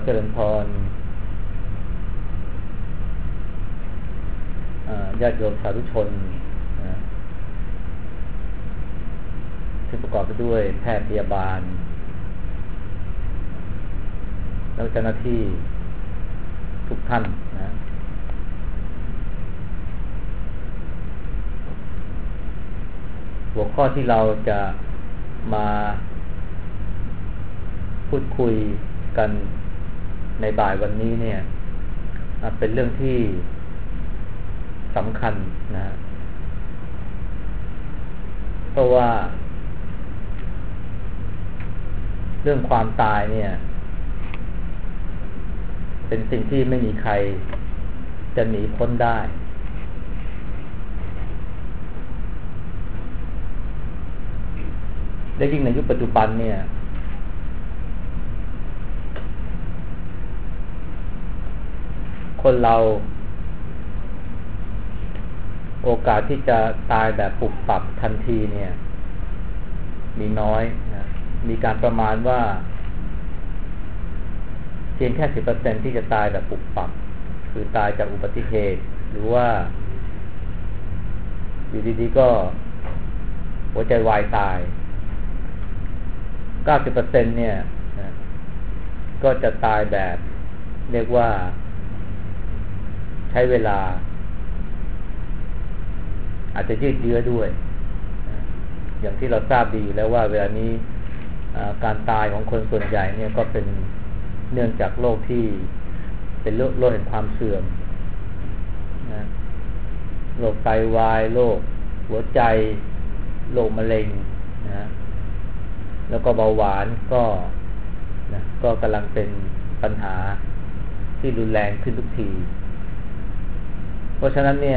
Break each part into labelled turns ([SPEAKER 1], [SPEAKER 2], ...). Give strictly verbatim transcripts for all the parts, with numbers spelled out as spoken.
[SPEAKER 1] เจริญพรญาติโยมสาธุชนที่ประกอบไปด้วยแพทย์พยาบาลแล้วเจ้าหน้าที่ทุกท่านนะหัวข้อที่เราจะมาพูดคุยกันในบ่ายวันนี้เนี่ยเป็นเรื่องที่สำคัญนะเพราะว่าเรื่องความตายเนี่ยเป็นสิ่งที่ไม่มีใครจะหนีพ้นได้และยิ่งในยุคปัจจุบันเนี่ยคนเราโอกาสที่จะตายแบบปุบปับทันทีเนี่ยมีน้อยนะมีการประมาณว่าเพียงแค่ สิบเปอร์เซ็นต์ ที่จะตายแบบปุบปับคือตายจากอุบัติเหตุหรือว่าอยู่ดีๆก็หัวใจวายตาย เก้าสิบเปอร์เซ็นต์ เนี่ยนะก็จะตายแบบเรียกว่าใช้เวลาอาจจะยืดเยื้อด้วยอย่างที่เราทราบดีอยู่แล้วว่าเวลานี้การตายของคนส่วนใหญ่เนี่ยก็เป็นเนื่องจากโรคที่เป็นโรคโรคแห่งความเสื่อมนะโรคไตวายโรคหัวใจโรคมะเร็งนะแล้วก็เบาหวานก็นะก็กำลังเป็นปัญหาที่รุนแรงขึ้นทุกทีเพราะฉะนั้นเนี่ย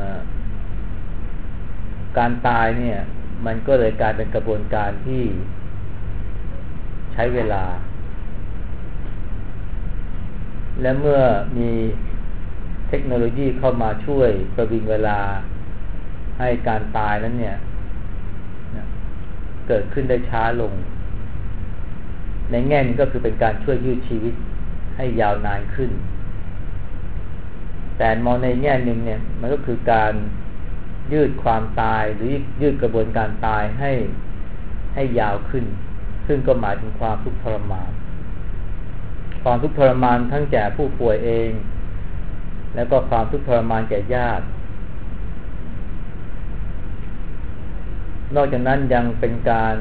[SPEAKER 1] การตายเนี่ยมันก็เลยกลายเป็นกระบวนการที่ใช้เวลาและเมื่อมีเทคโนโลยีเข้ามาช่วยประวิงเวลาให้การตายนั้นเนี่ยเกิดขึ้นได้ช้าลงในแง่นี้ก็คือเป็นการช่วยยืดชีวิตให้ยาวนานขึ้นแต่มองในแง่หนึ่งเนี่ยมันก็คือการยืดความตายหรือยืดกระบวนการตายให้ให้ยาวขึ้นซึ่งก็หมายถึงความทุกข์ทรมานความทุกข์ทรมานทั้งแก่ผู้ป่วยเองแล้วก็ความทุกข์ทรมานแก่ญาตินอกจากนั้นยังเป็นการ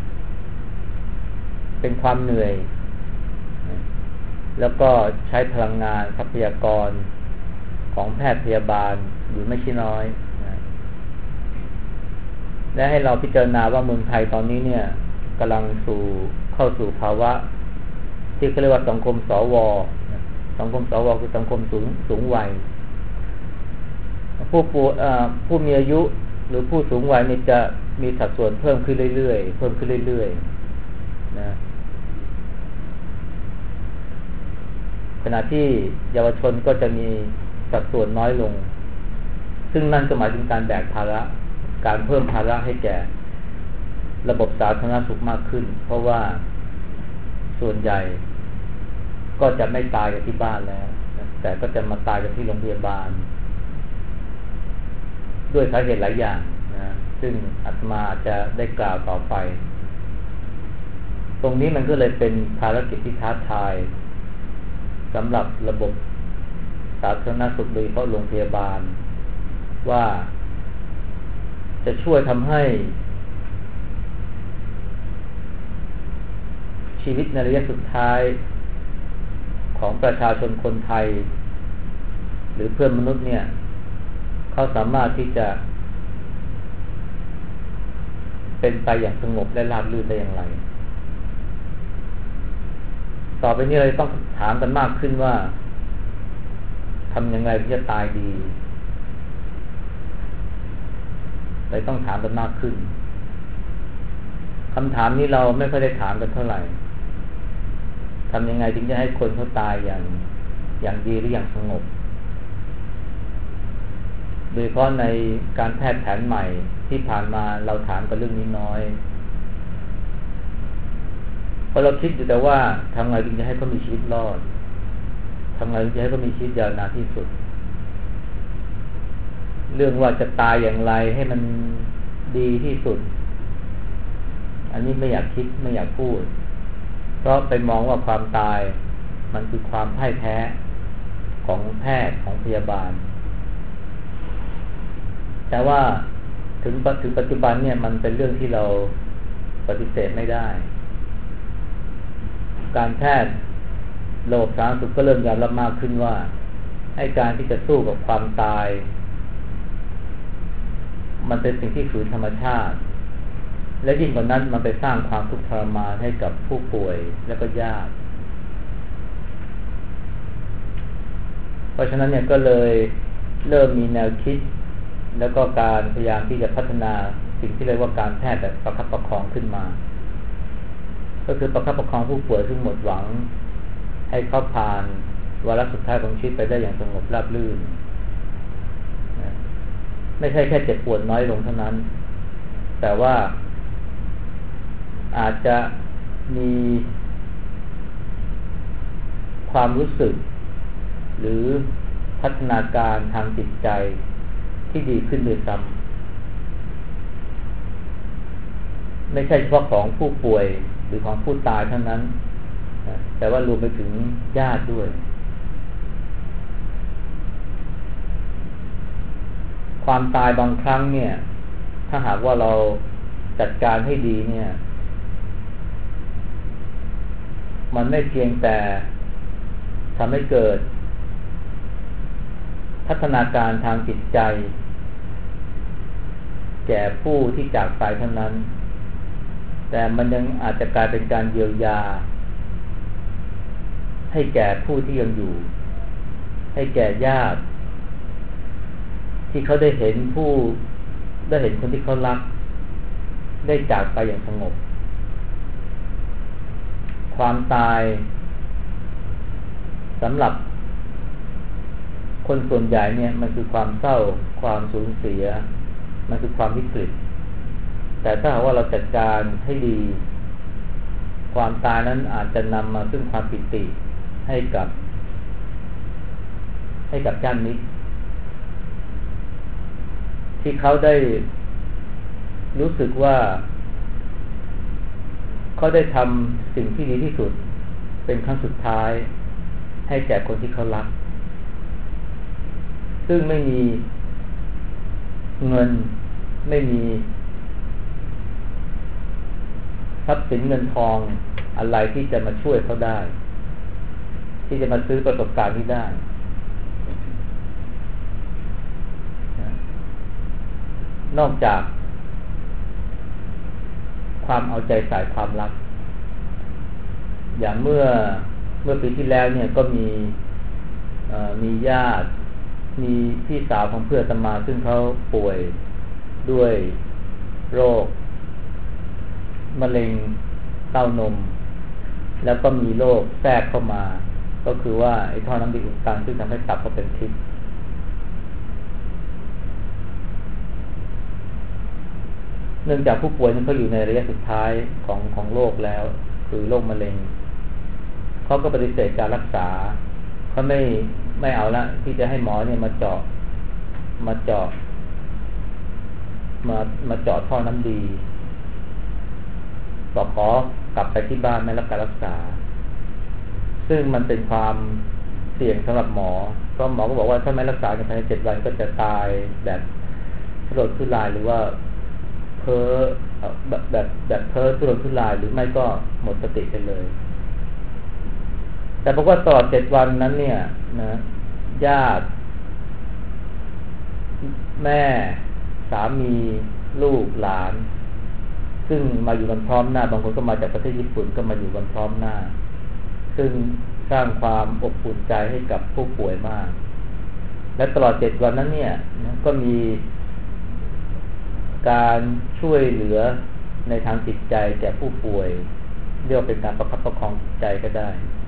[SPEAKER 1] เป็นความเหนื่อยแล้วก็ใช้พลังงานทรัพยากรของแพทย์พยาบาลอยู่ไม่ใช่น้อยนะและให้เราพิจารณาว่าเมืองไทยตอนนี้เนี่ยกำลังสู่เข้าสู่ภาวะที่เขาเรียกว่าสังคมสวสังคมสวคือสังคมสูงสูงวัยผู้ผู้ผู้มีอายุหรือผู้สูงวัยนี่จะมีสัดส่วนเพิ่มขึ้นเรื่อยๆเพิ่มขึ้นเรื่อยๆนะขณะที่เยาวชนก็จะมีสัดส่วนน้อยลงซึ่งนั่นก็หมายถึงการแบกภาระการเพิ่มภาระให้แก่ระบบสาธารณสุขมากขึ้นเพราะว่าส่วนใหญ่ก็จะไม่ตายกันที่บ้านแล้วแต่ก็จะมาตายกันที่โรงพยาบาลด้วยสาเหตุหลายอย่างนะซึ่งอาตมาจะได้กล่าวต่อไปตรงนี้มันก็เลยเป็นภารกิจที่ท้าทายสำหรับระบบสาธารณสุขโดยเฉพาะโรงพยาบาลว่าจะช่วยทำให้ชีวิตในระยะสุดท้ายของประชาชนคนไทยหรือเพื่อนมนุษย์เนี่ยเขาสามารถที่จะเป็นไปอย่างสงบและราบรื่นได้อย่างไรต่อไปนี้เราต้องถามกันมากขึ้นว่าทำยังไงถึงจะตายดีเราต้องถามกันมากขึ้นคำถามนี้เราไม่ค่อยได้ถามกันเท่าไหร่ทำยังไงถึงจะให้คนเขาตายอย่างอย่างดีหรืออย่างสงบโดยเฉพาะในการแพทย์แผนใหม่ที่ผ่านมาเราถามกันเรื่องนี้น้อยพอเราคิดอยู่แต่ว่าทำไงถึงจะให้เขามีชีวิตรอดทำไงถึงจะให้เขามีชีวิตยาวนานที่สุดเรื่องว่าจะตายอย่างไรให้มันดีที่สุดอันนี้ไม่อยากคิดไม่อยากพูดเพราะไปมองว่าความตายมันคือความพ่ายแพ้ของแพทย์ของพยาบาลแต่ว่าถึงถึงปัจจุบันเนี่ยมันเป็นเรื่องที่เราปฏิเสธไม่ได้การแพทย์โลกสาธารณสุขก็เริ่มยอมรับมากขึ้นว่าให้การที่จะสู้กับความตายมันเป็นสิ่งที่ฝืนธรรมชาติและยิ่งกว่านั้นมันไปสร้างความทุกข์ทรมานให้กับผู้ป่วยและก็ญาติเพราะฉะนั้นเนี่ยก็เลยเริ่มมีแนวคิดแล้วก็การพยายามที่จะพัฒนาสิ่งที่เรียกว่าการแพทย์แบบประคับประคองขึ้นมาก็คือประคับประคองผู้ป่วยซึ่งหมดหวังให้เขาผ่านวาระสุดท้ายของชีวิตไปได้อย่างสงบราบรื่นไม่ใช่แค่เจ็บปวดน้อยลงเท่านั้นแต่ว่าอาจจะมีความรู้สึกหรือพัฒนาการทางจิตใจที่ดีขึ้นด้วยซ้ำไม่ใช่เฉพาะของผู้ป่วยหรือของผู้ตายเท่านั้นแต่ว่ารวมไปถึงญาติด้วยความตายบางครั้งเนี่ยถ้าหากว่าเราจัดการให้ดีเนี่ยมันไม่เพียงแต่ทำให้เกิดพัฒนาการทางจิตใจแก่ผู้ที่จากไปเท่านั้นแต่มันยังอาจจะกลายเป็นการเยียวยาให้แก่ผู้ที่ยังอยู่ให้แก่ญาติที่เขาได้เห็นผู้ได้เห็นคนที่เขารักได้จากไปอย่างสงบความตายสำหรับคนส่วนใหญ่เนี่ยมันคือความเศร้าความสูญเสียมันคือความวิกฤตแต่ถ้าหากว่าเราจัดการให้ดีความตายนั้นอาจจะนำมาซึ่งความปิติให้กับให้กับญาติมิตรที่เขาได้รู้สึกว่าเขาได้ทำสิ่งที่ดีที่สุดเป็นครั้งสุดท้ายให้แก่คนที่เขารักซึ่งไม่มีเงินไม่มีทรัพย์สินเงินทองอะไรที่จะมาช่วยเขาได้ที่จะมาซื้อประสบการณ์ที่ได้นอกจากความเอาใจใส่ความรักอย่างเมื่อเมื่อปีที่แล้วเนี่ยก็มีมีญาติมีพี่สาวของเพื่อนอาตมาซึ่งเขาป่วยด้วยโรคมะเร็งเต้านมแล้วก็มีโรคแทรกเข้ามาก็คือว่าไอ้ท่อน้ำดีอุดตันซึ่งทำให้ตับเขาเป็นพิษเนื่องจากผู้ป่วยนั้นเขาอยู่ในระยะสุดท้ายของของโรคแล้วคือโรคมะเร็งเขาก็ปฏิเสธการรักษาเขาไม่ไม่เอาละที่จะให้หมอเนี่ยมาเจาะมาเจาะมามาเจาะท่อน้ำดีบอกขอกลับไปที่บ้านไม่รับการรักษาซึ่งมันเป็นความเสี่ยงสำหรับหมอเพราะหมอก็บอกว่าถ้าไม่รักษาภายในเจ็ดวันก็จะตายแบบสลดทุรายหรือว่าเพ้อแบบแบบแบบเพ้อทุรนทุรายหรือไม่ก็หมดสติไปเลยแต่ปรากฏว่าตลอดเจ็ดวันนั้นเนี่ยนะญาติแม่สามีลูกหลานซึ่งมาอยู่กันพร้อมหน้าบางคนก็มาจากประเทศญี่ปุ่นก็มาอยู่กันพร้อมหน้าซึ่งสร้างความอบอุ่นใจให้กับผู้ป่วยมากและตลอดเจ็ดวันนั้นเนี่ยนะก็มีการช่วยเหลือในทางจิตใจแก่ผู้ป่วยเรียกว่าเป็นการประคับประคองจิตใจก็ได้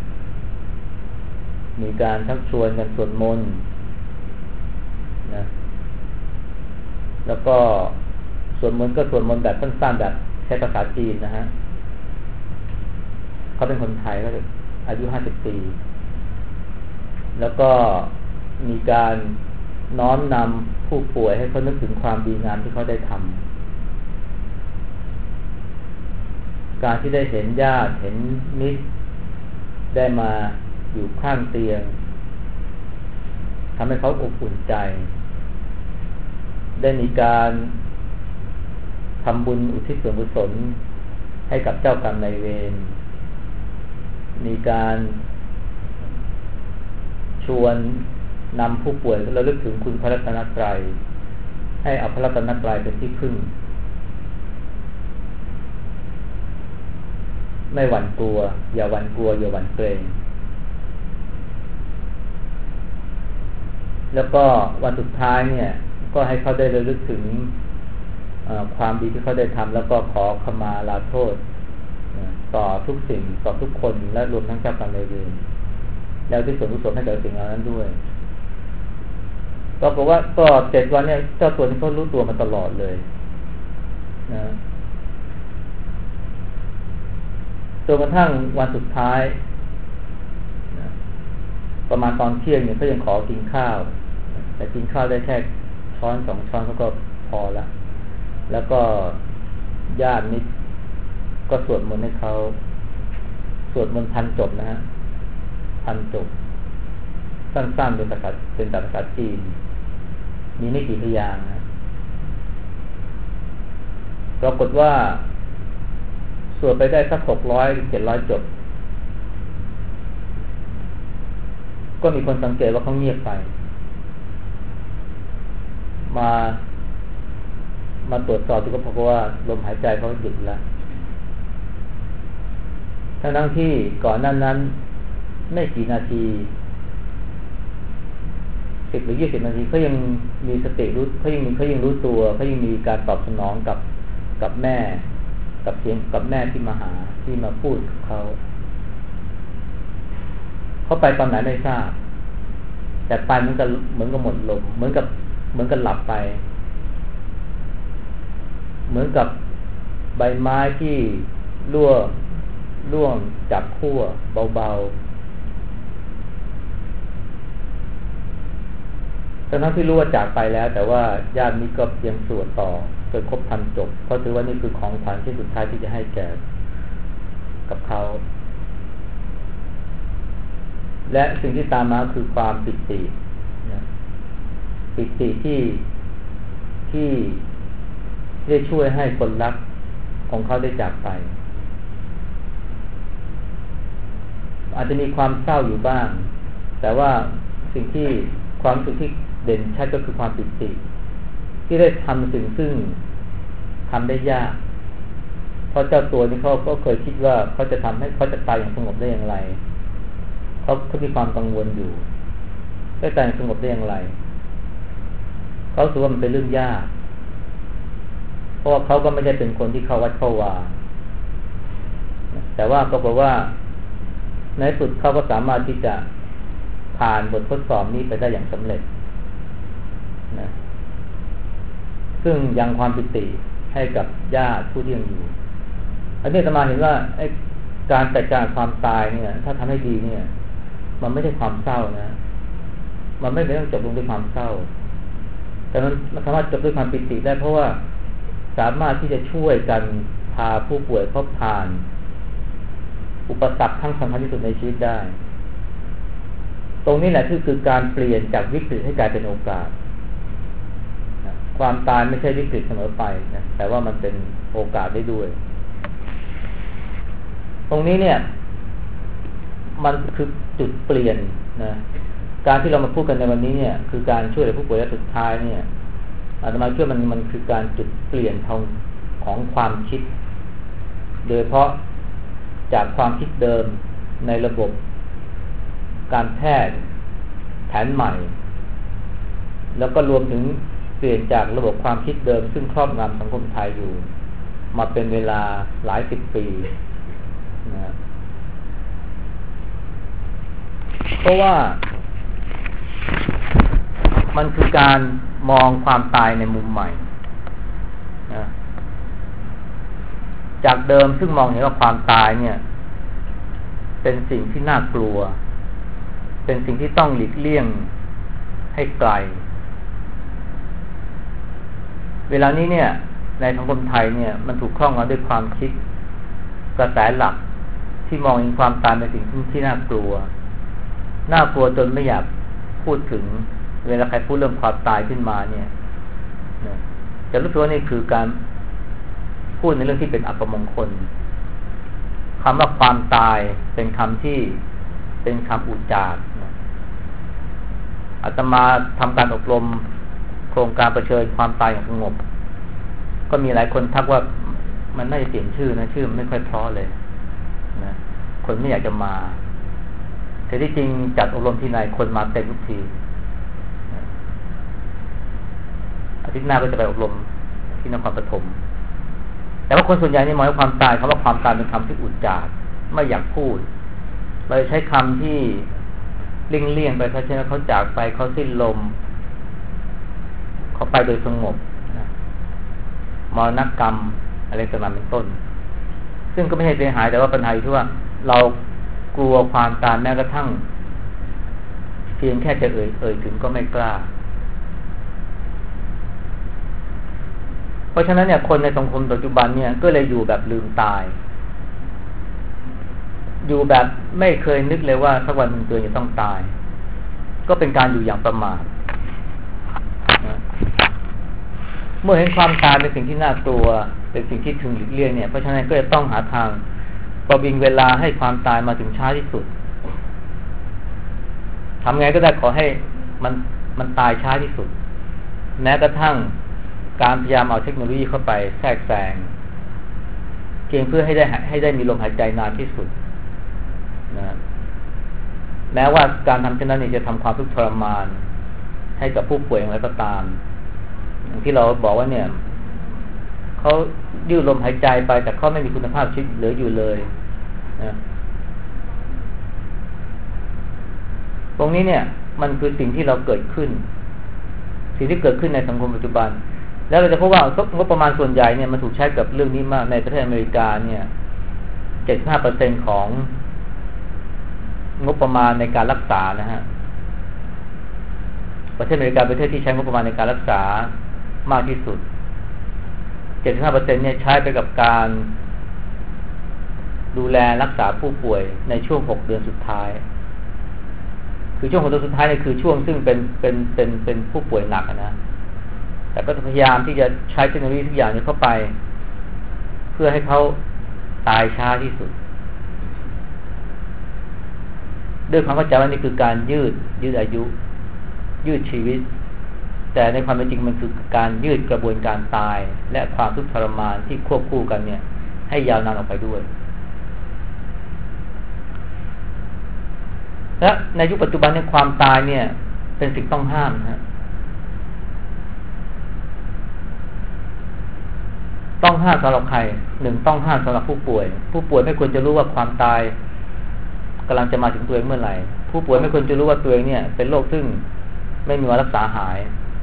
[SPEAKER 1] มีการชักชวนกันสวดมนต์นะแล้วก็สวดมนต์ก็สวดมนต์แบบสั้นๆแบบใช้ภาษาจีนนะฮะเขาเป็นคนไทยก็อายุห้าสิบปีแล้วก็มีการน้อมนำผู้ป่วยให้เขานึกถึงความดีงามที่เขาได้ทำการที่ได้เห็นญาติเห็นมิตรได้มาอยู่ข้างเตียงทำให้เขาอบอุ่นใจได้มีการทำบุญอุทิศส่วนกุศลให้กับเจ้ากรรมนายเวรมีการชวนนำผู้ป่วยระลึกถึงคุณพระรัตนตรัยให้เอาพระรัตนตรัยเป็นที่พึ่งไม่หวั่นกลัวอย่าหวั่นกลัวอย่าหวั่นเกรงแล้วก็วันสุดท้ายเนี่ยก็ให้เขาได้ระลึกถึงความดีที่เขาได้ทำแล้วก็ขอขมาลาโทษต่อทุกสิ่งต่อทุกคนและรวมทั้งเจ้ากรรมนายเวรแล้วที่ส่วนกุศลให้กับสิ่งเหล่านั้นด้วยก็บอกว่าก็เจ็ดวันเนี่ยเจ้าตัวนี้เขารู้ตัวมาตลอดเลยนะจนกระทั่งวันสุดท้ายนะประมาณตอนเที่ยงเนี่ยเขายังขอกินข้าวแต่กินข้าวได้แค่ช้อนสองช้อนเขาก็พอละแล้วก็ญาตินิดก็สวดมนต์ให้เขาสวดมนต์พันจบนะฮะพันจบสั้นๆเป็นภาษาเป็นภาษาจีนมีไม่กี่พยางค์นะปรากฏว่าสวดไปได้สักหกร้อยเจ็ดร้อยจบก็มีคนสังเกตว่าเขาเงียบไปมามาตรวจสอบดูก็พบว่าลมหายใจเขาหยุดแล้วทั้งที่ก่อนนั้นนั้นไม่กี่นาทีสิบหรือยี่สิบนาทีเขายังมีสติรู้เขายังมีเขายังรู้ตัวเขายังมีการตอบสนองกับกับแม่กับเสียงกับแม่ที่มาหาที่มาพูดกับเขาเขาไปตอนไหนไม่ทราบแต่ไปเหมือนกับเหมือนกับหมดลมเหมือนกับเหมือนกับหลับไปเหมือนกับใบไม้ที่ร่วงร่วงจากขั้วเบาๆทั้งที่รู้ว่าจากไปแล้วแต่ว่าญาตินี้ก็ยังสวดต่อจนครบพันจบเพราะถือว่านี่คือของขวัญที่สุดท้ายที่จะให้แก่กับเขาและสิ่งที่ตามมาคือความปิตินะปิติที่ที่ได้ช่วยให้คนรักของเขาได้จากไปอาจจะมีความเศร้าอยู่บ้างแต่ว่าสิ่งที่ความรู้สึกที่เด่นชัดก็คือความปิติที่ได้ทำสิ่งซึ่งทำได้ยากเพราะเจ้าตัวนี้เขาก็เคยคิดว่าเขาจะทำให้เขาจะตายอย่างสงบได้อย่างไรเขาเขามีความกังวลอยู่ได้ตายอย่างสงบได้อย่างไรเขาถือว่ามันเป็นเรื่องยากเพราะว่าเขาก็ไม่ได้เป็นคนที่เข้าวัดเข้าวาแต่ว่าก็บอกว่าในสุดเขาก็สามารถที่จะผ่านบททดสอบนี้ไปได้อย่างสำเร็จนะซึ่งยังความปิติให้กับญาติผู้ที่ยังอยู่อันนี้อาตมาเห็นว่าไอ้การจัดการความตายเนี่ยถ้าทำให้ดีเนี่ยมันไม่ใช่ความเศร้านะมันไม่ได้ต้องจบลงด้วยความเศร้าแต่มันสามารถจบด้วยความปิติได้เพราะว่าสามารถที่จะช่วยกันพาผู้ป่วยเข้าผ่านอุปสรรคทั้งสำคัญที่สุดในชีวิตได้ตรงนี้แหละที่คือการเปลี่ยนจากวิกฤตให้กลายเป็นโอกาสความตายไม่ใช่วิกฤตเสมอไปนะแต่ว่ามันเป็นโอกาสได้ด้วยตรงนี้เนี่ยมันคือจุดเปลี่ยนนะการที่เรามาพูดกันในวันนี้เนี่ยคือการช่วยเหลือผู้ป่วยและสุดท้ายเนี่ยอาตมาเชื่อมันมันคือการจุดเปลี่ยนทางของความคิดโดยเฉพาะจากความคิดเดิมในระบบการแพทย์แผนใหม่แล้วก็รวมถึงเปลี่ยนจากระบบความคิดเดิมซึ่งครอบงำสังคมไทยอยู่มาเป็นเวลาหลายสิบปีนะเพราะว่ามันคือการมองความตายในมุมใหม่นะจากเดิมซึ่งมองเห็นว่าความตายเนี่ยเป็นสิ่งที่น่ากลัวเป็นสิ่งที่ต้องหลีกเลี่ยงให้ไกลเวลานี้เนี่ยในสังคมไทยเนี่ยมันถูกครอบงำด้วยความคิดกระแสหลักที่มองเห็นความตายเป็นสิ่งที่น่ากลัวน่ากลัวจนไม่อยากพูดถึงเวลาใครพูดเรื่องความตายขึ้นมาเนี่ยจะรู้สึกว่านี่คือการพูดในเรื่องที่เป็นอัปมงคลคำว่าความตายเป็นคำที่เป็นคำอุจารอาตมาทำการอบรมโครงการเผชิญความตายอย่างสงบก็มีหลายคนทักว่ามันน่าจะเปลี่ยนชื่อนะชื่อมันไม่ค่อยเพราะเลยนะคนไม่อยากจะมาแต่ที่จริงจัดอบรมที่ไหนคนมาเต็มทุกทีอาทิตย์หน้าก็จะไปอบรมที่นครปฐมแต่ว่าคนส่วนใหญ่นี่มองว่าความตายคำว่าความตายเป็นคำที่อุจจาระไม่อยากพูดเราใช้คำที่เลี่ยงๆไปเขาเช่นเขาจากไปเขาสิ้นลมเขาไปโดยสงบนะมรณกรรมอะไรต่างๆเป็นต้นซึ่งก็ไม่ใช่เสียหายแต่ว่าปัญหาอยู่ที่ว่าเรากลัวความตายแม้กระทั่งเพียงแค่จะเอ่ยเอ่ยถึงก็ไม่กล้าเพราะฉะนั้นเนี่ยคนในสังคมปัจจุบันเนี่ยก็เลยอยู่แบบลืมตายอยู่แบบไม่เคยนึกเลยว่าสักวันหนึ่งตัวเองจะต้องตายก็เป็นการอยู่อย่างประมาทเมื่อเห็นความตายเป็นสิ่งที่น่ากลัวเป็นสิ่งที่ถึงหลีกเลี่ยงเนี่ยเพราะฉะนั้นก็จะต้องหาทางประวิงเวลาให้ความตายมาถึงช้าที่สุดทำไงก็ได้ขอให้มันมันตายช้าที่สุดแม้กระทั่งการพยายามเอาเทคโนโลยีเข้าไปแทรกแซงเพียงเพื่อให้ได้ให้ได้มีลมหายใจนานที่สุดนะแม้ว่าการทำเช่นนั้นจะทำความทุกข์ทรมานให้กับผู้ป่วยอย่างไรก็ตามอย่างที่เราบอกว่าเนี่ยเขายืดลมหายใจไปแต่เขาไม่มีคุณภาพชีวิตเหลืออยู่เลยนะตรงนี้เนี่ยมันคือสิ่งที่เราเกิดขึ้นสิ่งที่เกิดขึ้นในสังคมปัจจุบันแล้วเราจะพบว่างบประมาณส่วนใหญ่เนี่ยมันถูกใช้กับเรื่องนี้มากในประเทศอเมริกาเนี่ย เจ็ดสิบห้าเปอร์เซ็นต์ ของงบประมาณในการรักษานะฮะประเทศอเมริกาประเทศที่ใช้งบประมาณในการรักษามากที่สุด เจ็ดสิบห้าเปอร์เซ็นต์ เนี่ยใช้ไปกับการดูแลรักษาผู้ป่วยในช่วงหกเดือนสุดท้ายคือช่วงหกเดือนสุดท้ายเนี่ยคือช่วงซึ่งเป็นเป็นเป็นเป็นผู้ป่วยหนักนะแต่ก็พยายามที่จะใช้เทคโนโลยีทุกอย่างนี้เข้าไปเพื่อให้เขาตายช้าที่สุดด้วยความเข้าใจว่านี่คือการยืดยืดอายุยืดชีวิตแต่ในความเป็นจริงมันคือการยืดกระบวนการตายและความทุกข์ทรมานที่ควบคู่กันเนี่ยให้ยาวนานออกไปด้วยและในยุคปัจจุบันเนี่ยความตายเนี่ยเป็นสิ่งต้องห้ามนะฮะต้องห้ามสำหรับใครหนึ่งต้องห้ามสำหรับผู้ป่วยผู้ป่วยไม่ควรจะรู้ว่าความตายกำลังจะมาถึงตัวเองเมื่อไหร่ผู้ป่วยไม่ควรจะรู้ว่าตัวเองเนี่ยเป็นโรคซึ่งไม่มีวันรักษาหาย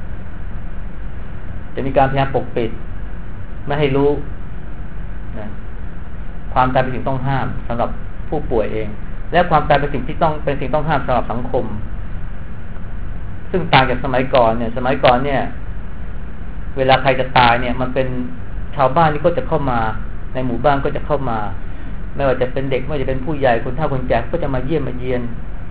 [SPEAKER 1] จะมีการพยายามปกปิดไม่ให้รู้นะความตายเป็นสิ่งต้องห้ามสำหรับผู้ป่วยเองและความตายเป็นสิ่งที่ต้องเป็นสิ่งต้องห้ามสำหรับสังคมซึ่งต่างจากสมัยก่อนเนี่ยสมัยก่อนเนี่ยเวลาใครจะตายเนี่ยมันเป็นชาวบ้านนี่ก็จะเข้ามาในหมู่บ้านก็จะเข้ามาไม่ว่าจะเป็นเด็กไม่ว่าจะเป็นผู้ใหญ่คนเฒ่าคนแก่ก็จะมาเยี่ยมมาเยียน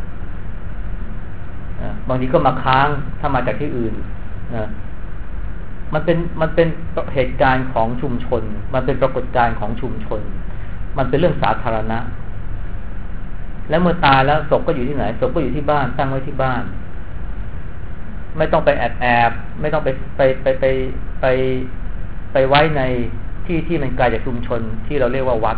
[SPEAKER 1] บางทีก็มาค้างถ้ามาจากที่อื่นนะมันเป็นมันเป็นเหตุการณ์ของชุมชนมันเป็นปรากฏการณ์ของชุมชนมันเป็นเรื่องสาธารณะแล้วเมื่อตายแล้วศพก็อยู่ที่ไหนศพก็อยู่ที่บ้านตั้งไว้ที่บ้านไม่ต้องไปแอบแอบไม่ต้องไปไปไปไปไปไปไว้ในที่ที่มันไกลจากชุมชนที่เราเรียกว่าวัด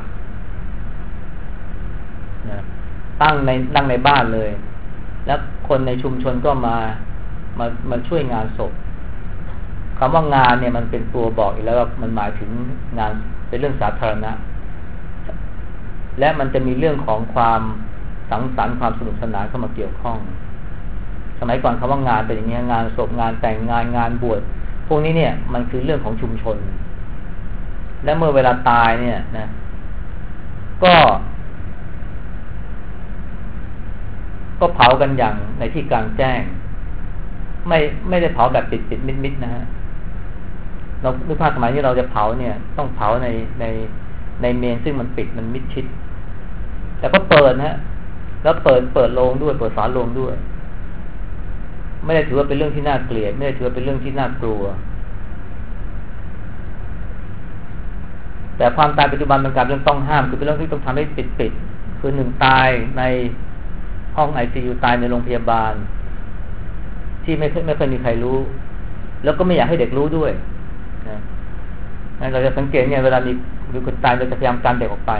[SPEAKER 1] นะตั้งในนั่งในบ้านเลยแล้วคนในชุมชนก็มามามาช่วยงานศพคำว่างานเนี่ยมันเป็นตัวบอกอีกแล้วว่ามันหมายถึงงานเป็นเรื่องสาธารณะและมันจะมีเรื่องของความสังสรรค์ความสนุกสนานเข้ามาเกี่ยวข้องสมัยก่อนคำว่างานเป็นอย่างนี้งานศพงานแต่งงานงานบวชพวกนี้เนี่ยมันคือเรื่องของชุมชนและเมื่อเวลาตายเนี่ยนะก็ก็เผากันอย่างในที่กลางแจ้งไม่ไม่ได้เผาแบบปิดปิดมิดมิดนะฮะเราดูภาพสมัยที่เราจะเผาเนี่ยต้องเผาในในในเมนซึ่งมันปิดมันมิดชิดแต่ก็เปิดนะฮะแล้วเปิดเปิดโลงด้วยเปิดฝาโลงด้วยไม่ได้ถือว่าเป็นเรื่องที่น่าเกลียดไม่ได้ถือว่าเป็นเรื่องที่น่ากลัวแต่ความตายปัจจุบันมันกลายเป็นเรื่องต้องห้ามคือเป็นเรื่องที่ต้องทำให้ปิดปิดคือหนึ่งตายในห้องไอซียูตายในโรงพยาบาลที่ไม่เคยไม่เคยมีใครรู้แล้วก็ไม่อยากให้เด็กรู้ด้วยนะเราจะสังเกตเนี่ยเวลามีมีคนตายเราจะพยายามการเด็กออกไป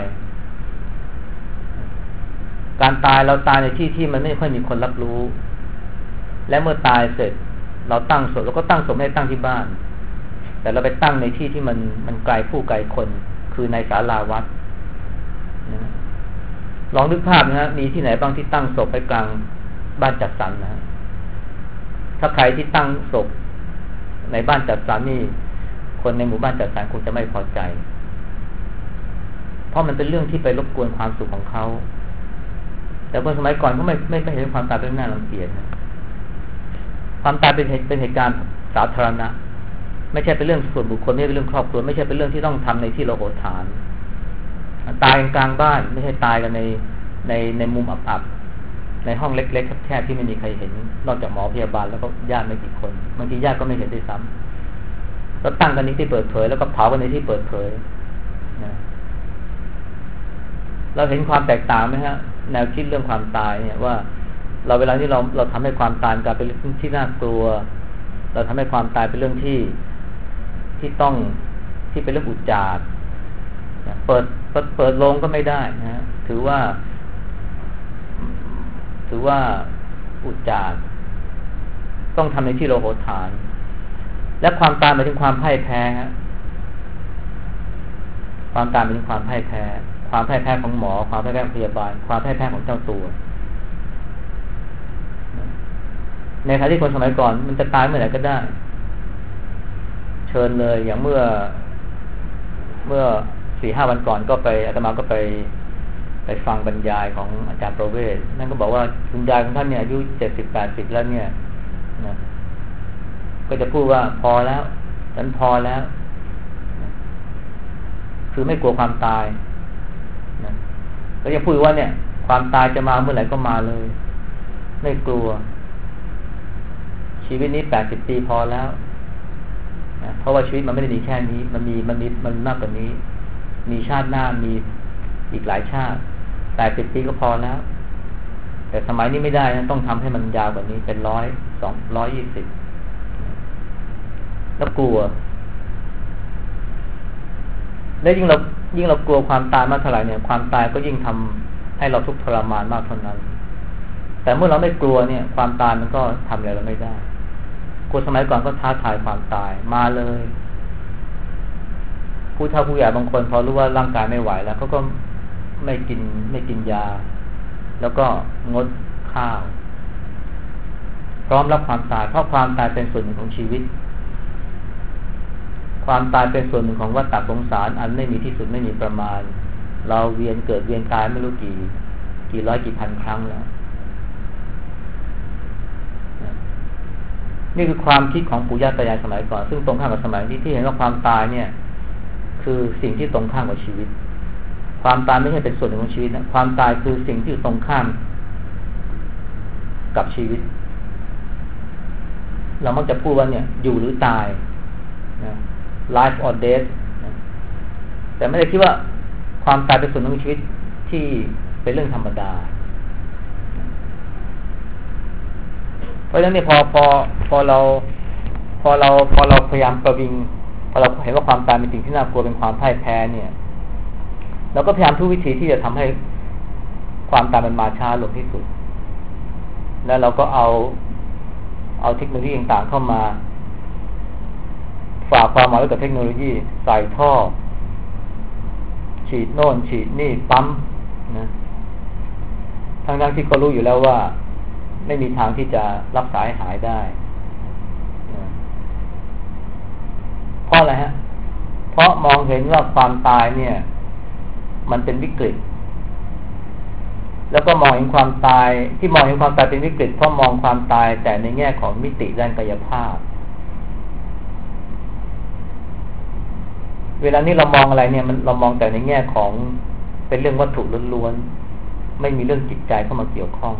[SPEAKER 1] การตายเราตายในที่ที่มันไม่ค่อยมีคนรับรู้และเมื่อตายเสร็จเราตั้งศพเราก็ตั้งศพให้ตั้งที่บ้านแต่เราไปตั้งในที่ที่มันมันไกลผู้ไกลคนคือในศาลาวัดนะลองนึกภาพนะฮะมีที่ไหนบ้างที่ตั้งศพไปกลางบ้านจัดสรรนะฮะถ้าใครที่ตั้งศพในบ้านจัดสรรนี่คนในหมู่บ้านจัดสรรคงจะไม่พอใจเพราะมันเป็นเรื่องที่ไปรบกวนความสุขของเขาแต่คนสมัยก่อนเขาไม่ไม่ไม่เห็นความตายเป็นเรื่องน่ารังเกียจนะความตายเป็นเหตุเป็นเหตุการณ์สาธารณะไม่ใช่เป็นเรื่องส่วนบุคคลไม่ใช่เป็นเรื่องครอบครัวไม่ใช่เป็นเรื่องที่ต้องทำในที่โลโหฐานตายกลางบ้านไม่ใช่ตายกันในในในมุมอับๆในห้องเล็กๆแคบๆที่ไม่มีใครเห็นนอกจากหมอพยาบาลแล้วก็ญาติไม่กี่คนบางทีญาติก็ไม่เห็นด้วยซ้ำแล้วตั้งกันในที่เปิดเผยแล้วก็เผากันในที่เปิดเผยนะเราเห็นความแตกต่างไหมฮะแนวคิดเรื่องความตายเนี่ยว่าเราเวลาที่เราเราทำให้ความตายกลายเป็นเรื่องที่น่ากลัวเราทำให้ความตายเป็นเรื่องที่ที่ต้องที่เป็นเรื่องอุจจาระเปิดเปิดเปิดโลงก็ไม่ได้นะถือว่าถือว่าอุจจาระต้องทำในที่โลโหฐานและความตายหมายถึงความพ่ายแพ้ฮะความตายหมายถึงความพ่ายแพ้ความพ่ายแพ้ของหมอความพ่ายแพ้ของพยาบาลความพ่ายแพ้ของเจ้าตัวในขณะที่คนสมัยก่อนมันจะตายเมื่อไหร่ก็ได้เชิญเลยอย่างเมื่อเมื่อสี่ห้าวันก่อนก็ไปอาตมาก็ไปไปฟังบรรยายของอาจารย์ประเวศนั่นก็บอกว่าคุณยายของท่านเนี่ยอายุเจ็ดสิบแปดสิบแล้วเนี่ยนะก็จะพูดว่าพอแล้วฉันพอแล้วนะคือไม่กลัวความตายนะก็จะพูดว่าเนี่ยความตายจะมาเมื่อไหร่ก็มาเลยไม่กลัวชีวิตนี้แปดสิบปีพอแล้วนะเพราะว่าชีวิตมันไม่ได้มีแค่นี้มันมีมันมีมันมากกว่านี้มีชาติหน้ามีอีกหลายชาติแปดสิบปีก็พอแล้วแต่สมัยนี้ไม่ได้นะต้องทำให้มันยาวกว่านี้เป็นร้อยสองร้อยยี่สิบแล้วกลัวและยิ่งเรายิ่งเรากลัวความตายมากเท่าไหร่เนี่ยความตายก็ยิ่งทำให้เราทุกข์ทรมานมากเท่านั้นแต่เมื่อเราไม่กลัวเนี่ยความตายมันก็ทำอะไรเราไม่ได้คนสมัยก่อนก็ท้าทายความตายมาเลยผู้เฒ่าผู้ใหญ่บางคนพอรู้ว่าร่างกายไม่ไหวแล้วเขาก็ไม่กินไม่กินยาแล้วก็งดข้าวพร้อมรับความตายเพราะความตายเป็นส่วนหนึ่งของชีวิตความตายเป็นส่วนหนึ่งของวัฏฏะสงสารอันไม่มีที่สุดไม่มีประมาณเราเวียนเกิดเวียนตายไม่รู้กี่กี่ร้อยกี่พันครั้งแล้วนี่คือความคิดของปู่ย่าตายายสมัยก่อนซึ่งตรงข้ามกับสมัยนี้ที่เห็นว่าความตายเนี่ยคือสิ่งที่ตรงข้ามกับชีวิตความตายไม่ใช่เป็นส่วนหนึ่งของชีวิตนะความตายคือสิ่งที่ตรงข้ามกับชีวิตเรามักจะพูดว่าเนี่ยอยู่หรือตายนะ life or death นะแต่ไม่ได้คิดว่าความตายเป็นส่วนหนึ่งของชีวิตที่เป็นเรื่องธรรมดาเพราะฉะนั้นเนี่ยพอพอพอเราพอเราพอเราพยายามประวิงพอเราเห็นว่าความตายเป็นสิ่งที่น่ากลัวเป็นความพ่ายแพ้เนี่ยเราก็พยายามทุกวิธีที่จะทำให้ความตายมันมาช้าลงที่สุดแล้วเราก็เอาเอาเทคโนโลยีต่างๆเข้ามาฝากความหมายไว้กับเทคโนโลยีใส่ท่อฉีดโน่นฉีดนี่ปั๊มนะทั้งๆที่เขารู้อยู่แล้วว่าไม่มีทางที่จะรักษาให้หายได้เพราะอะไรฮะเพราะมองเห็นว่าความตายเนี่ยมันเป็นวิกฤตแล้วก็มองเห็นความตายที่มองเห็นความตายเป็นวิกฤตเพราะมองความตายแต่ในแง่ของมิติด้านกายภาพเวลานี้เรามองอะไรเนี่ยมันเรามองแต่ในแง่ของเป็นเรื่องวัตถุล้วนๆไม่มีเรื่องจิตใจเข้ามาเกี่ยวข้อง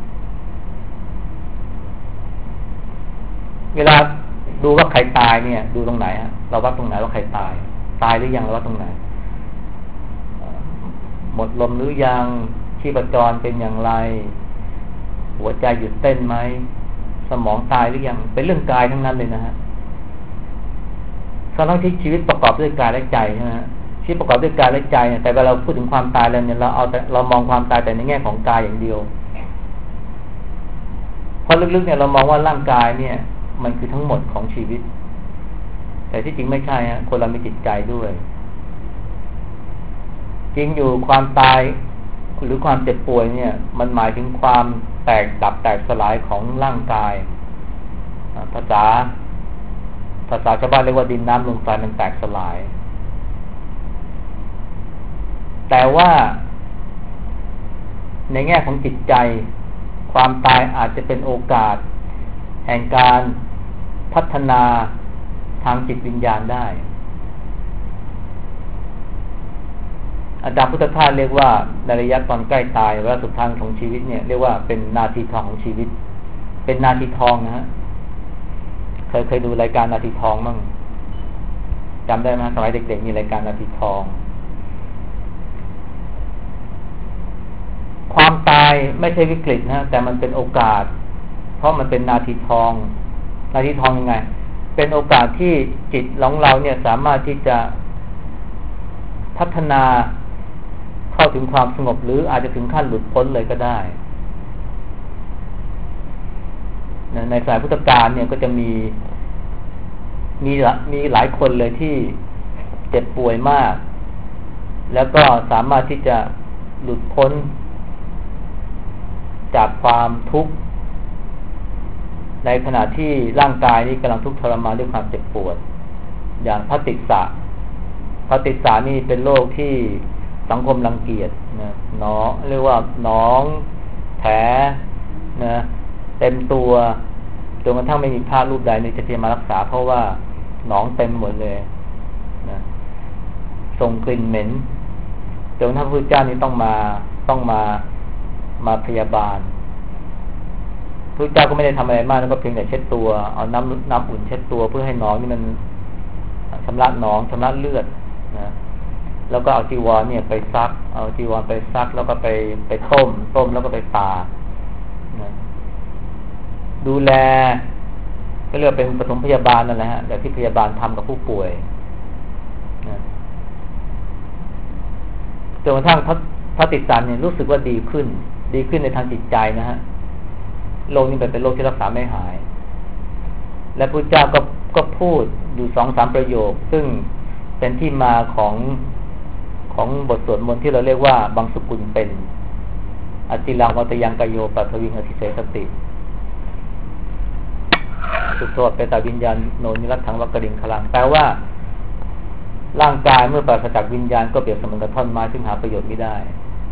[SPEAKER 1] เวลาดูว่าใครตายเนี่ยดูตรงไหนฮะเราวัดตรงไหนว่าใครตายตายหรือยังเราวัดตรงไหนหมดลมหรือยังชีพจรเป็นอย่างไรหัวใจหยุดเต้นไหมสมองตายหรือยังเป็นเรื่องกายทั้งนั้นเลยนะฮะทั้งที่ชีวิตประกอบด้วยกายและใจใช่ไหมชีวิตประกอบด้วยกายและใจเนี่ยแต่เวลาเราพูดถึงความตายแล้วเนี่ยเราเอาแต่เรามองความตายแต่ในแง่ของกายอย่างเดียวเพราะลึกๆเนี่ยเรามองว่าร่างกายเนี่ยมันคือทั้งหมดของชีวิตแต่ที่จริงไม่ใช่ฮะคนเรามีจิตใจด้วยจริงอยู่ความตายหรือความเจ็บป่วยเนี่ยมันหมายถึงความแตกดับแตกสลายของร่างกายภาษาภาษาชาวบ้านเรียกว่าดินน้ำลมไฟมันแตกสลายแต่ว่าในแง่ของจิตใจความตายอาจจะเป็นโอกาสแห่งการพัฒนาทางจิตวิญญาณได้อาจารย์พุทธทาสเรียกว่าในระยะตอนใกล้ตายเวลาสุดท้ายของชีวิตเนี่ยเรียกว่าเป็นนาทีทองของชีวิตเป็นนาทีทองนะฮะเคยเคยดูรายการนาทีทองมั้งจำได้ไหมสมัยเด็กๆมีรายการนาทีทองความตายไม่ใช่วิกฤตนะแต่มันเป็นโอกาสเพราะมันเป็นนาทีทองนาทีทองยังไงเป็นโอกาสที่จิตของเราเนี่ยสามารถที่จะพัฒนาเข้าถึงความสงบหรืออาจจะถึงขั้นหลุดพ้นเลยก็ได้ในสายพุทธกาลเนี่ยก็จะมีมีมีหลายคนเลยที่เจ็บป่วยมากแล้วก็สามารถที่จะหลุดพ้นจากความทุกข์ในขณะที่ร่างกายนี้กำลังทุกข์ทรมานด้วยความเจ็บปวดอย่างพระติสสะพระติสสะนี่เป็นโรคที่สังคมรังเกียจนะหนอเรียกว่าหนองแผลนะเต็มตัวจนกระทั่งไม่มีผ้ารูปใดในจะเพียงมารักษาเพราะว่าหนองเต็มหมดเลยนะส่งกลิ่นเหม็นจนท่านพระพุทธเจ้านี่ต้องมาต้องมามาพยาบาลพระเจ้าก็ไม่ได้ทำอะไรมากแล้วก็เพียงแต่เช็ดตัวเอาน้ำน้ำอุ่นเช็ดตัวเพื่อให้หนองนี่มันชำระหนองชำระเลือดนะแล้วก็เอาจีวรเนี่ยไปซักเอาจีวรไปซักแล้วก็ไปไปต้มต้มแล้วก็ไปตากนะดูแลก็เรียกเป็นปฐมพยาบาลนั่นแหละฮะแบบที่พยาบาลทำกับผู้ป่วยนะจนกระทั่งพระพระติสสะเนี่ยรู้สึกว่าดีขึ้นดีขึ้นในทางจิตใจนะฮะโรคนี้เป็นโรคที่รักษาไม่หายและพระเจ้าก็ก็พูดอยู่สองสามประโยคซึ่งเป็นที่มาของของบทสวดมนต์ที่เราเรียกว่าบังสุกุลเป็นอติลังวัตยังกโยปัทวิงอธิเสสติสุดโทษเป็นตาวิญญาณโนนิรัตถังวักกริงคลังแปลว่าร่างกายเมื่อปราศจากวิญญาณก็เปรียบเสมือนกับท่อนไม้ซึ่งหาประโยชน์ไม่ได้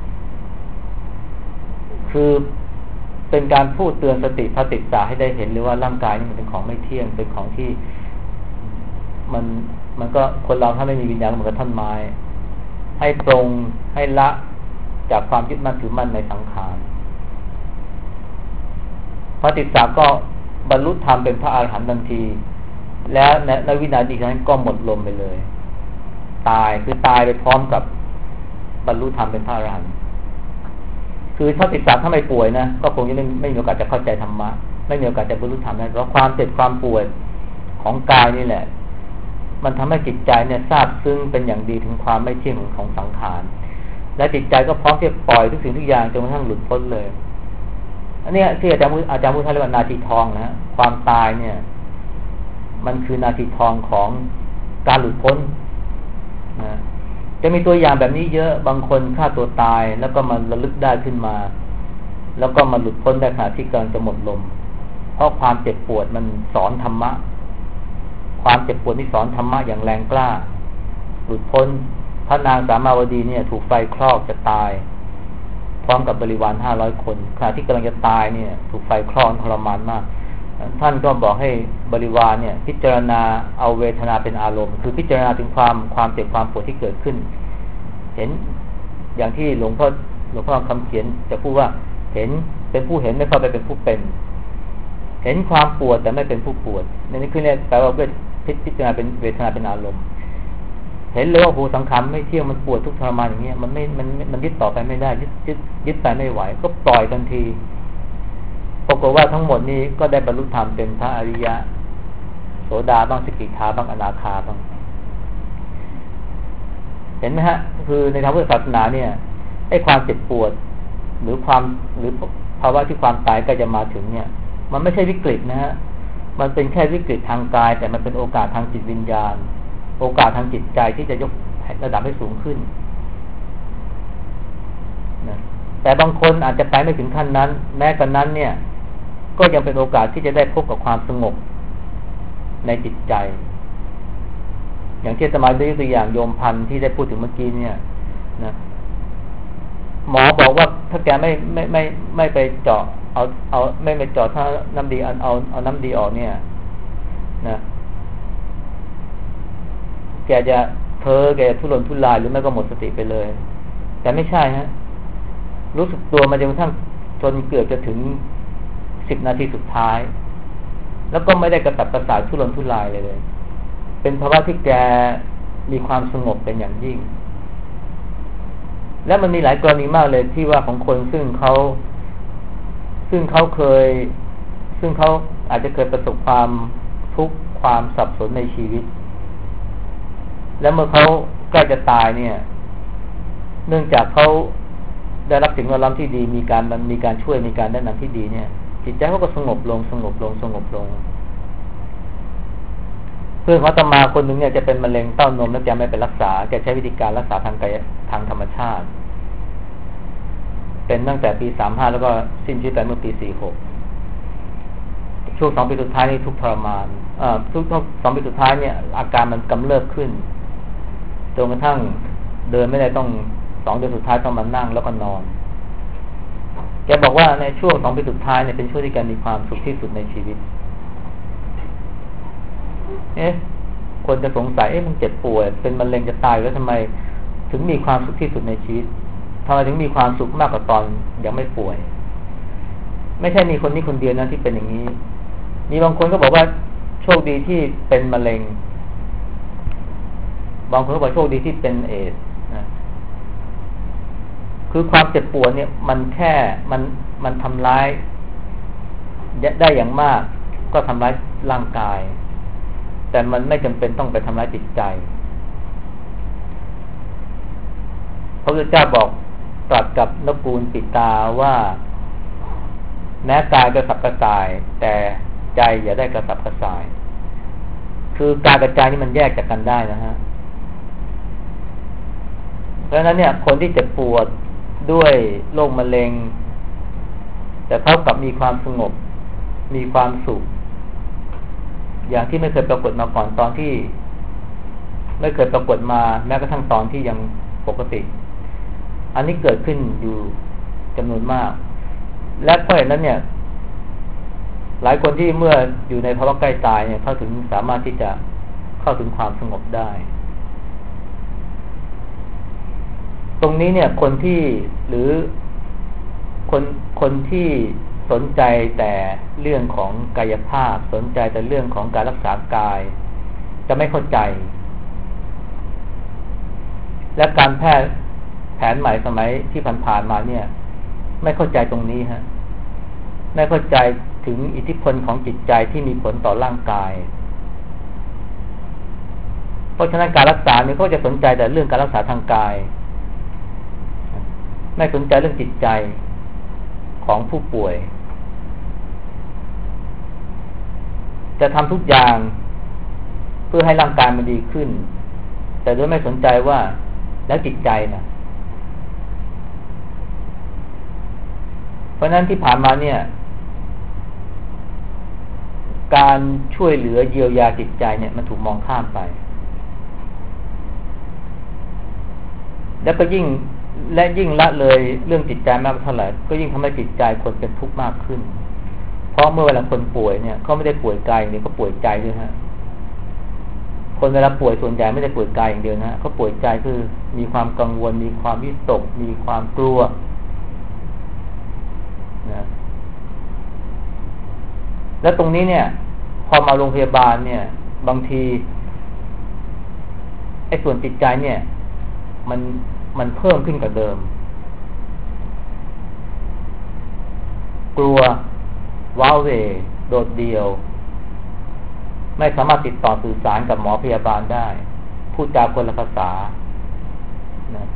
[SPEAKER 1] คือเป็นการพูดเตือนสติพระติสสะให้ได้เห็นเลยว่าร่างกายนี่มันเป็นของไม่เที่ยงเป็นของที่มันมันก็คนเราถ้าไม่มีวิญญาณเหมือนกับท่อนไม้ให้ปรงให้ละจากความยึดมั่นถือมั่นในสังขารพระติสสะก็บรรลุธรรมเป็นพระอรหันต์ทันทีแล้วในวินาทีนั้นก็หมดลมไปเลยตายคือตายไปพร้อมกับบรรลุธรรมเป็นพระอรหันต์คือถ้าติดสะถ้าไม่ป่วยนะก็คงจะไม่ไม่มีโอกาสจะเข้าใจธรรมะไม่มีโอกาสจะบรรลุธรรมได้เพราะความเจ็บความป่วยของกายนี่แหละมันทำให้จิตใจเนี่ยทราบซึ้งเป็นอย่างดีถึงความไม่เที่ยงของของสังขารและจิตใจก็พร้อมที่จะปล่อยทุกสิ่งทุกอย่างจนกระทั่งหลุดพ้นเลยอันนี้ที่อาจารย์อาจารย์พุทธเรียกว่านาทีทองนะความตายเนี่ยมันคือนาทีทองของการหลุดพ้นนะจะมีตัวอย่างแบบนี้เยอะบางคนฆ่าตัวตายแล้วก็มันระลึกได้ขึ้นมาแล้วก็มาหลุดพ้นได้ขณะที่กำลังจะหมดลมเพราะความเจ็บปวดมันสอนธรรมะความเจ็บปวดที่สอนธรรมะอย่างแรงกล้าหลุดพ้นพระนางสามาวดีเนี่ยถูกไฟคลอกจะตายพร้อมกับบริวารห้าร้อยคนขณะที่กำลังจะตายเนี่ยถูกไฟคลอกทรมานมากท่านก็บอกให้บริวารเนี่ยพิจารณาเอาเวทนาเป็นอารมณ์คือพิจารณาถึงความความเจ็บความปวดที่เกิดขึ้นเห็นอย่างที่หลวงพ่อหลวงพ่อคำเขียนจะพูดว่าเห็นเป็นผู้เห็นไม่เข้าไปเป็นผู้เป็นเห็นความปวดแต่ไม่เป็นผู้ปวดนี่คือเนี่ยแปลว่าเวทพิจารณาเป็นเวทนาเป็นอารมณ์เห็นเลยว่าหูสังขารไม่เที่ยงมันปวดทุกทรมานอย่างเงี้ยมันไม่มันมันยึดต่อไปไม่ได้ยึดยึดยึดไปไม่ไหวก็ปล่อยทันทีปรากฏว่าทั้งหมดนี้ก็ได้บรรลุธรรมเป็นพระอริยะโสดาบ้างสกิทาบ้างอนาคาบ้างเห็นไหมฮะคือในทางพุทธศาสนาเนี่ยไอ้ความเจ็บปวดหรือความหรือภาวะที่ความตายใกล้จะมาถึงเนี่ยมันไม่ใช่วิกฤตนะฮะมันเป็นแค่วิกฤตทางกายแต่มันเป็นโอกาสทางจิตวิญญาณโอกาสทางจิตใจที่จะยกระดับให้สูงขึ้นนะแต่บางคนอาจจะไปไม่ถึงขั้นนั้นแม้กระนั้นเนี่ยก็ยังเป็นโอกาสที่จะได้พบกับความสงบในจิตใจอย่างที่อาตมาได้ยกตัวอย่างโยมพันธุ์ที่ได้พูดถึงเมื่อกี้เนี่ยนะหมอบอกว่าถ้าแกไม่ไม่ไม่ไม่ไปเจาะเอาเอาไม่ไปเจาะถ้าน้ำดีเอาเอาเอาน้ำดีออกเนี่ยนะแกจะเพ้อแกทุรนทุรายหรือไม่ก็หมดสติไปเลยแต่ไม่ใช่ฮะรู้สึกตัวมาจนกระทั่งจนเกือบจะถึงสิบนาทีสุดท้ายแล้วก็ไม่ได้กระตับกระส่ายทุรนทุรายเลยเลยเป็นภาวะที่แกมีความสงบเป็นอย่างยิ่งและมันมีหลายกรณีมากเลยที่ว่าของคนซึ่งเขาซึ่งเขาเคยซึ่งเขาอาจจะเคยประสบความทุกข์ความสับสนในชีวิตแล้วเมื่อเขาใกล้จะตายเนี่ยเนื่องจากเขาได้รับสิ่งแวดล้อมที่ดีมีการมันมีการช่วยมีการแนะนำที่ดีเนี่ยจิตใจเขาก็สงบลงสงบลงสงบลงเพื่อนของอาตมาคนหนึ่งเนี่ยจะเป็นมะเร็งเต้านมแล้วแกไม่ไปรักษาแกใช้วิธีการรักษาทางกายทางธรรมชาติเป็นตั้งแต่ปีสามห้าแล้วก็สิ้นชีวิตไปเมื่อปีสี่หกช่วงสองปีสุดท้ายนี่ทุกทรมานอ่าทุกสองปีสุดท้ายเนี่ยอาการมันกำเริบขึ้นจนกระทั่งเดินไม่ได้ต้องสองเดือนสุดท้ายต้องมานั่งแล้วก็นอนแกบอกว่าในช่วงสองปีสุดท้ายเนี่ยเป็นช่วงที่แกมีความสุขที่สุดในชีวิตเอ๊ะคนจะสงสัยเอ๊ะมันเจ็บป่วยเป็นมะเร็งจะตายแล้วทำไมถึงมีความสุขที่สุดในชีวิตทำไมถึงมีความสุขมากกว่าตอนยังไม่ป่วยไม่ใช่มีคนนี้คนเดียวนะที่เป็นอย่างนี้มีบางคนก็บอกว่าโชคดีที่เป็นมะเร็งบางคนก็บอกโชคดีที่เป็นเอดส์นะคือความเจ็บปวดเนี่ยมันแค่มันมันทำร้ายได้อย่างมากก็ทำร้ายร่างกายแต่มันไม่จำเป็นต้องไปทำร้ายจิตใจพระพุทธเจ้าบอกตรัสกับนกกูลปิตาว่าแม้กายกระสับกระส่ายแต่ใจอย่าได้กระสับกระส่ายคือกายกับใจนี่มันแยกจากกันได้นะฮะเพราะฉะนั้นเนี่ยคนที่เจ็บปวดด้วยโรคมะเร็งแต่เขากลับมีความสงบมีความสุขอย่างที่ไม่เคยปรากฏมาก่อนตอนที่ไม่เคยปรากฏมาแม้กระทั่งตอนที่ยังปกติอันนี้เกิดขึ้นอยู่จำนวนมากและเพราะฉะนั้นเนี่ยหลายคนที่เมื่ออยู่ในภาวะใกล้ตายเนี่ยเขาถึงสามารถที่จะเข้าถึงความสงบได้ตรงนี้เนี่ยคนที่หรือคนคนที่สนใจแต่เรื่องของกายภาพสนใจแต่เรื่องของการรักษากายจะไม่เข้าใจและการแพทย์แผนใหม่สมัยที่ผ่านๆมาเนี่ยไม่เข้าใจตรงนี้ฮะไม่เข้าใจถึงอิทธิพลของจิตใจที่มีผลต่อร่างกายเพราะฉะนั้นการรักษาเนี่ยเขาจะสนใจแต่เรื่องการรักษาทางกายไม่สนใจเรื่องจิตใจของผู้ป่วยจะทำทุกอย่างเพื่อให้ร่างกายมันดีขึ้นแต่โดยไม่สนใจว่าแล้วจิตใจนะเพราะนั้นที่ผ่านมาเนี่ยการช่วยเหลือเยียวยาจิตใจเนี่ยมันถูกมองข้ามไปแล้วก็ยิ่งและยิ่งละเลยเรื่องจิตใจมากเท่าไหร่ก็ยิ่งทำให้จิตใจคนเป็นทุกข์มากขึ้นเพราะเมื่อเวลาคนป่วยเนี่ยเขาไม่ได้ป่วยกายอย่างเดียวก็ป่วยใจด้วยฮะคนเวลาป่วยส่วนใหญ่ไม่ได้ป่วยกายอย่างเดียวนะเขาป่วยใจคือมีความกังวลมีความวิตกมีความกลัวนะแล้วตรงนี้เนี่ยพอมาโรงพยาบาลเนี่ยบางทีไอ้ส่วนจิตใจเนี่ยมันมันเพิ่มขึ้นกว่าเดิมกลัวว้าเหวโดดเดี่ยวไม่สามารถติดต่อสื่อสารกับหมอพยาบาลได้พูดจาคนละภาษานะ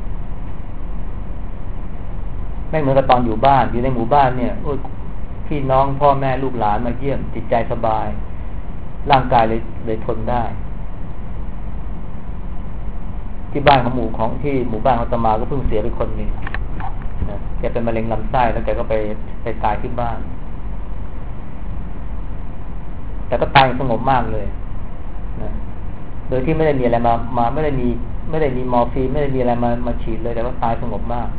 [SPEAKER 1] ไม่เหมือนกับตอนอยู่บ้านอยู่ในหมู่บ้านเนี่ยพี่น้องพ่อแม่ลูกหลานมาเยี่ยมจิตใจสบายร่างกายเลยเลยทนได้ที่บ้านของหมู่ของที่หมู่บ้านของตมาก็เพิ่งเสียไปคนนึงนะแกเป็นมะเร็งลำไส้แล้วแกก็ไปไปตายที่บ้านแต่ก็ตายสงบมากเลยนะโดยที่ไม่ได้มีอะไรมามาไม่ได้มีไม่ได้มีมอร์ฟีนไม่ได้มีอะไรมามาฉีดเลยแต่ว่าตายสงบมาก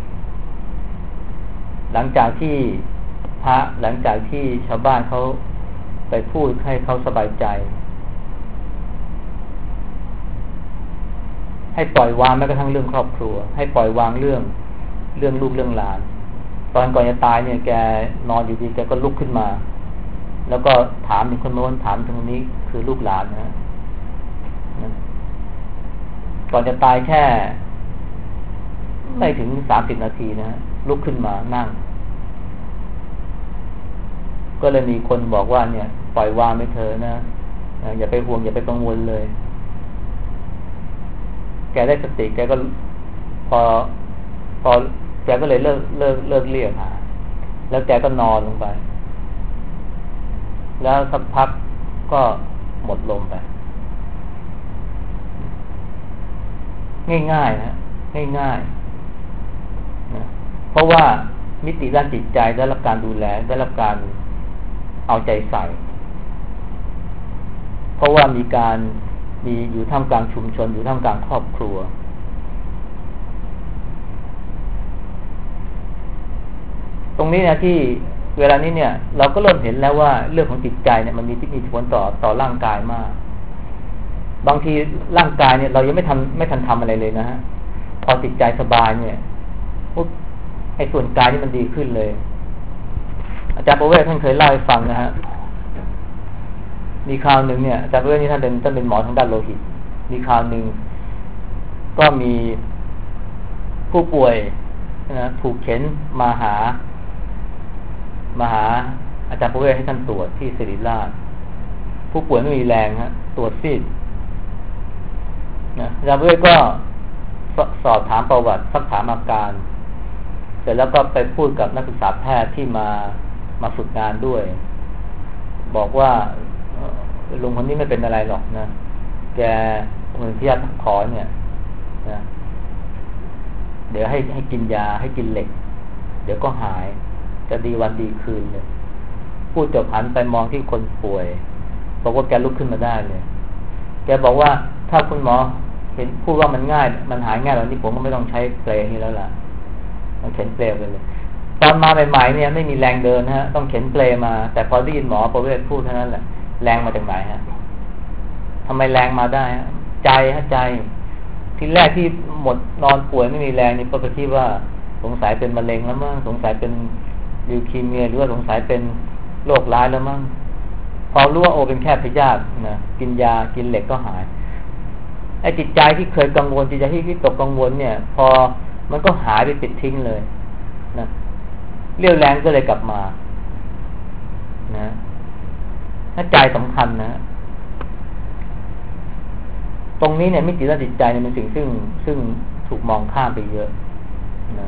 [SPEAKER 1] หลังจากที่พระหลังจากที่ชาวบ้านเขาไปพูดให้เขาสบายใจให้ปล่อยวางแม้กระทั่งเรื่องครอบครัวให้ปล่อยวางเรื่องเรื่องลูกเรื่องหลานตอนก่อนจะตายเนี่ยแกนอนอยู่ดีแกก็ลุกขึ้นมาแล้วก็ถามถึงคนโน้นถามถึงคนนี้คือลูกหลานนะก่อนจะตายแค่ไม่ถึงสามสิบนาทีนะลุกขึ้นมานั่งก็เลยมีคนบอกว่าเนี่ยปล่อยวางไปเถอะนะอย่าไปห่วงอย่าไปกังวลเลยแกได้สติแกก็พอพอแกก็เลยเลิกเลิกเลิกเรียกหาแล้วแกก็นอนลงไปแล้วสักพักก็หมดลมไปง่ายๆนะง่ายๆนะเพราะว่ามิติด้านจิตใจได้รับการดูแลได้รับการเอาใจใส่เพราะว่ามีการมีอยู่ท่ามกลางชุมชนอยู่ท่ามกลางครอบครัวตรงนี้นะที่เวลานี้เนี่ยเราก็เริ่มเห็นแล้วว่าเรื่องของจิตใจเนี่ยมันมีที่มีผลต่อต่อร่างกายมากบางทีร่างกายเนี่ยเรายังไม่ทำไม่ทันทำอะไรเลยนะฮะพอจิตใจสบายเนี่ยปุ๊บไอ้ส่วนกายนี่มันดีขึ้นเลยอาจารย์ประเวศท่านเคยเล่าให้ฟังนะฮะมีคราวหนึ่งเนี่ยอาจารย์ประเวศนี่ท่านเป็นท่านเป็นหมอทางด้านโลหิตมีคราวหนึ่งก็มีผู้ป่วยนะถูกเข็นมาหามาหาอาจารย์ประเวศให้ท่านตรวจที่ศิริราชผู้ป่วยไม่มีแรงฮะตรวจซีดนะอาจารย์ประเวศก็สอบถามประวัติสักถามอาการเสร็จแล้วก็ไปพูดกับนักศึกษาแพทย์ที่มามาฝึกงานด้วยบอกว่าลุงคนนี้ไม่เป็นอะไรหรอกนะแกเหมือนที่ญาติขอเนี่ยนะเดี๋ยวให้ให้กินยาให้กินเหล็กเดี๋ยวก็หายจะดีวันดีคืนเลยพูดจบหันไปมองที่คนป่วยบอกว่าแกลุกขึ้นมาได้เลยแกบอกว่าถ้าคุณหมอเห็นพูดว่ามันง่ายมันหายง่ายแบบนี้ผมก็ไม่ต้องใช้เปลนี้แล้วล่ะมันเข็นเปลไปเลยตอนมาใหม่ๆเนี่ยไม่มีแรงเดินฮะต้องเข็นเปลมาแต่พอได้ยินหมอประเวศพูดเท่านั้นแหละแรงมาจากไหนฮะทำไมแรงมาได้ฮะใจฮะใจทีแรกที่หมดนอนป่วยไม่มีแรงนี่ก็คิดว่าสงสัยเป็นมะเร็งแล้วมั้งสงสัยเป็นลิวคีเมียหรือว่าสงสัยเป็นโรคร้ายแล้วมั้งพอรู้ว่าโอเป็นแค่พยาธินะกินยากินเหล็กก็หายไอ้จิตใจที่เคยกังวลจิตใจที่วิตกกังวลเนี่ยพอมันก็หายไปปิดทิ้งเลยนะเรี่ยวแรงก็เลยกลับมานะถ้าใจสำคัญนะตรงนี้เนี่ยมิติด้านจิตใจเนี่ยเป็นสิ่งซึ่งซึ่งถูกมองข้ามไปเยอะนะ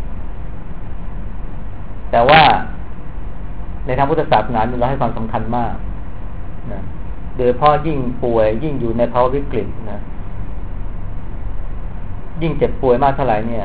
[SPEAKER 1] แต่ว่าในทางพุทธศาสนาเราให้ความสำคัญมากนะโดยเฉพาะยิ่งป่วยยิ่งอยู่ในภาวะวิกฤตนะยิ่งเจ็บป่วยมากเท่าไหร่เนี่ย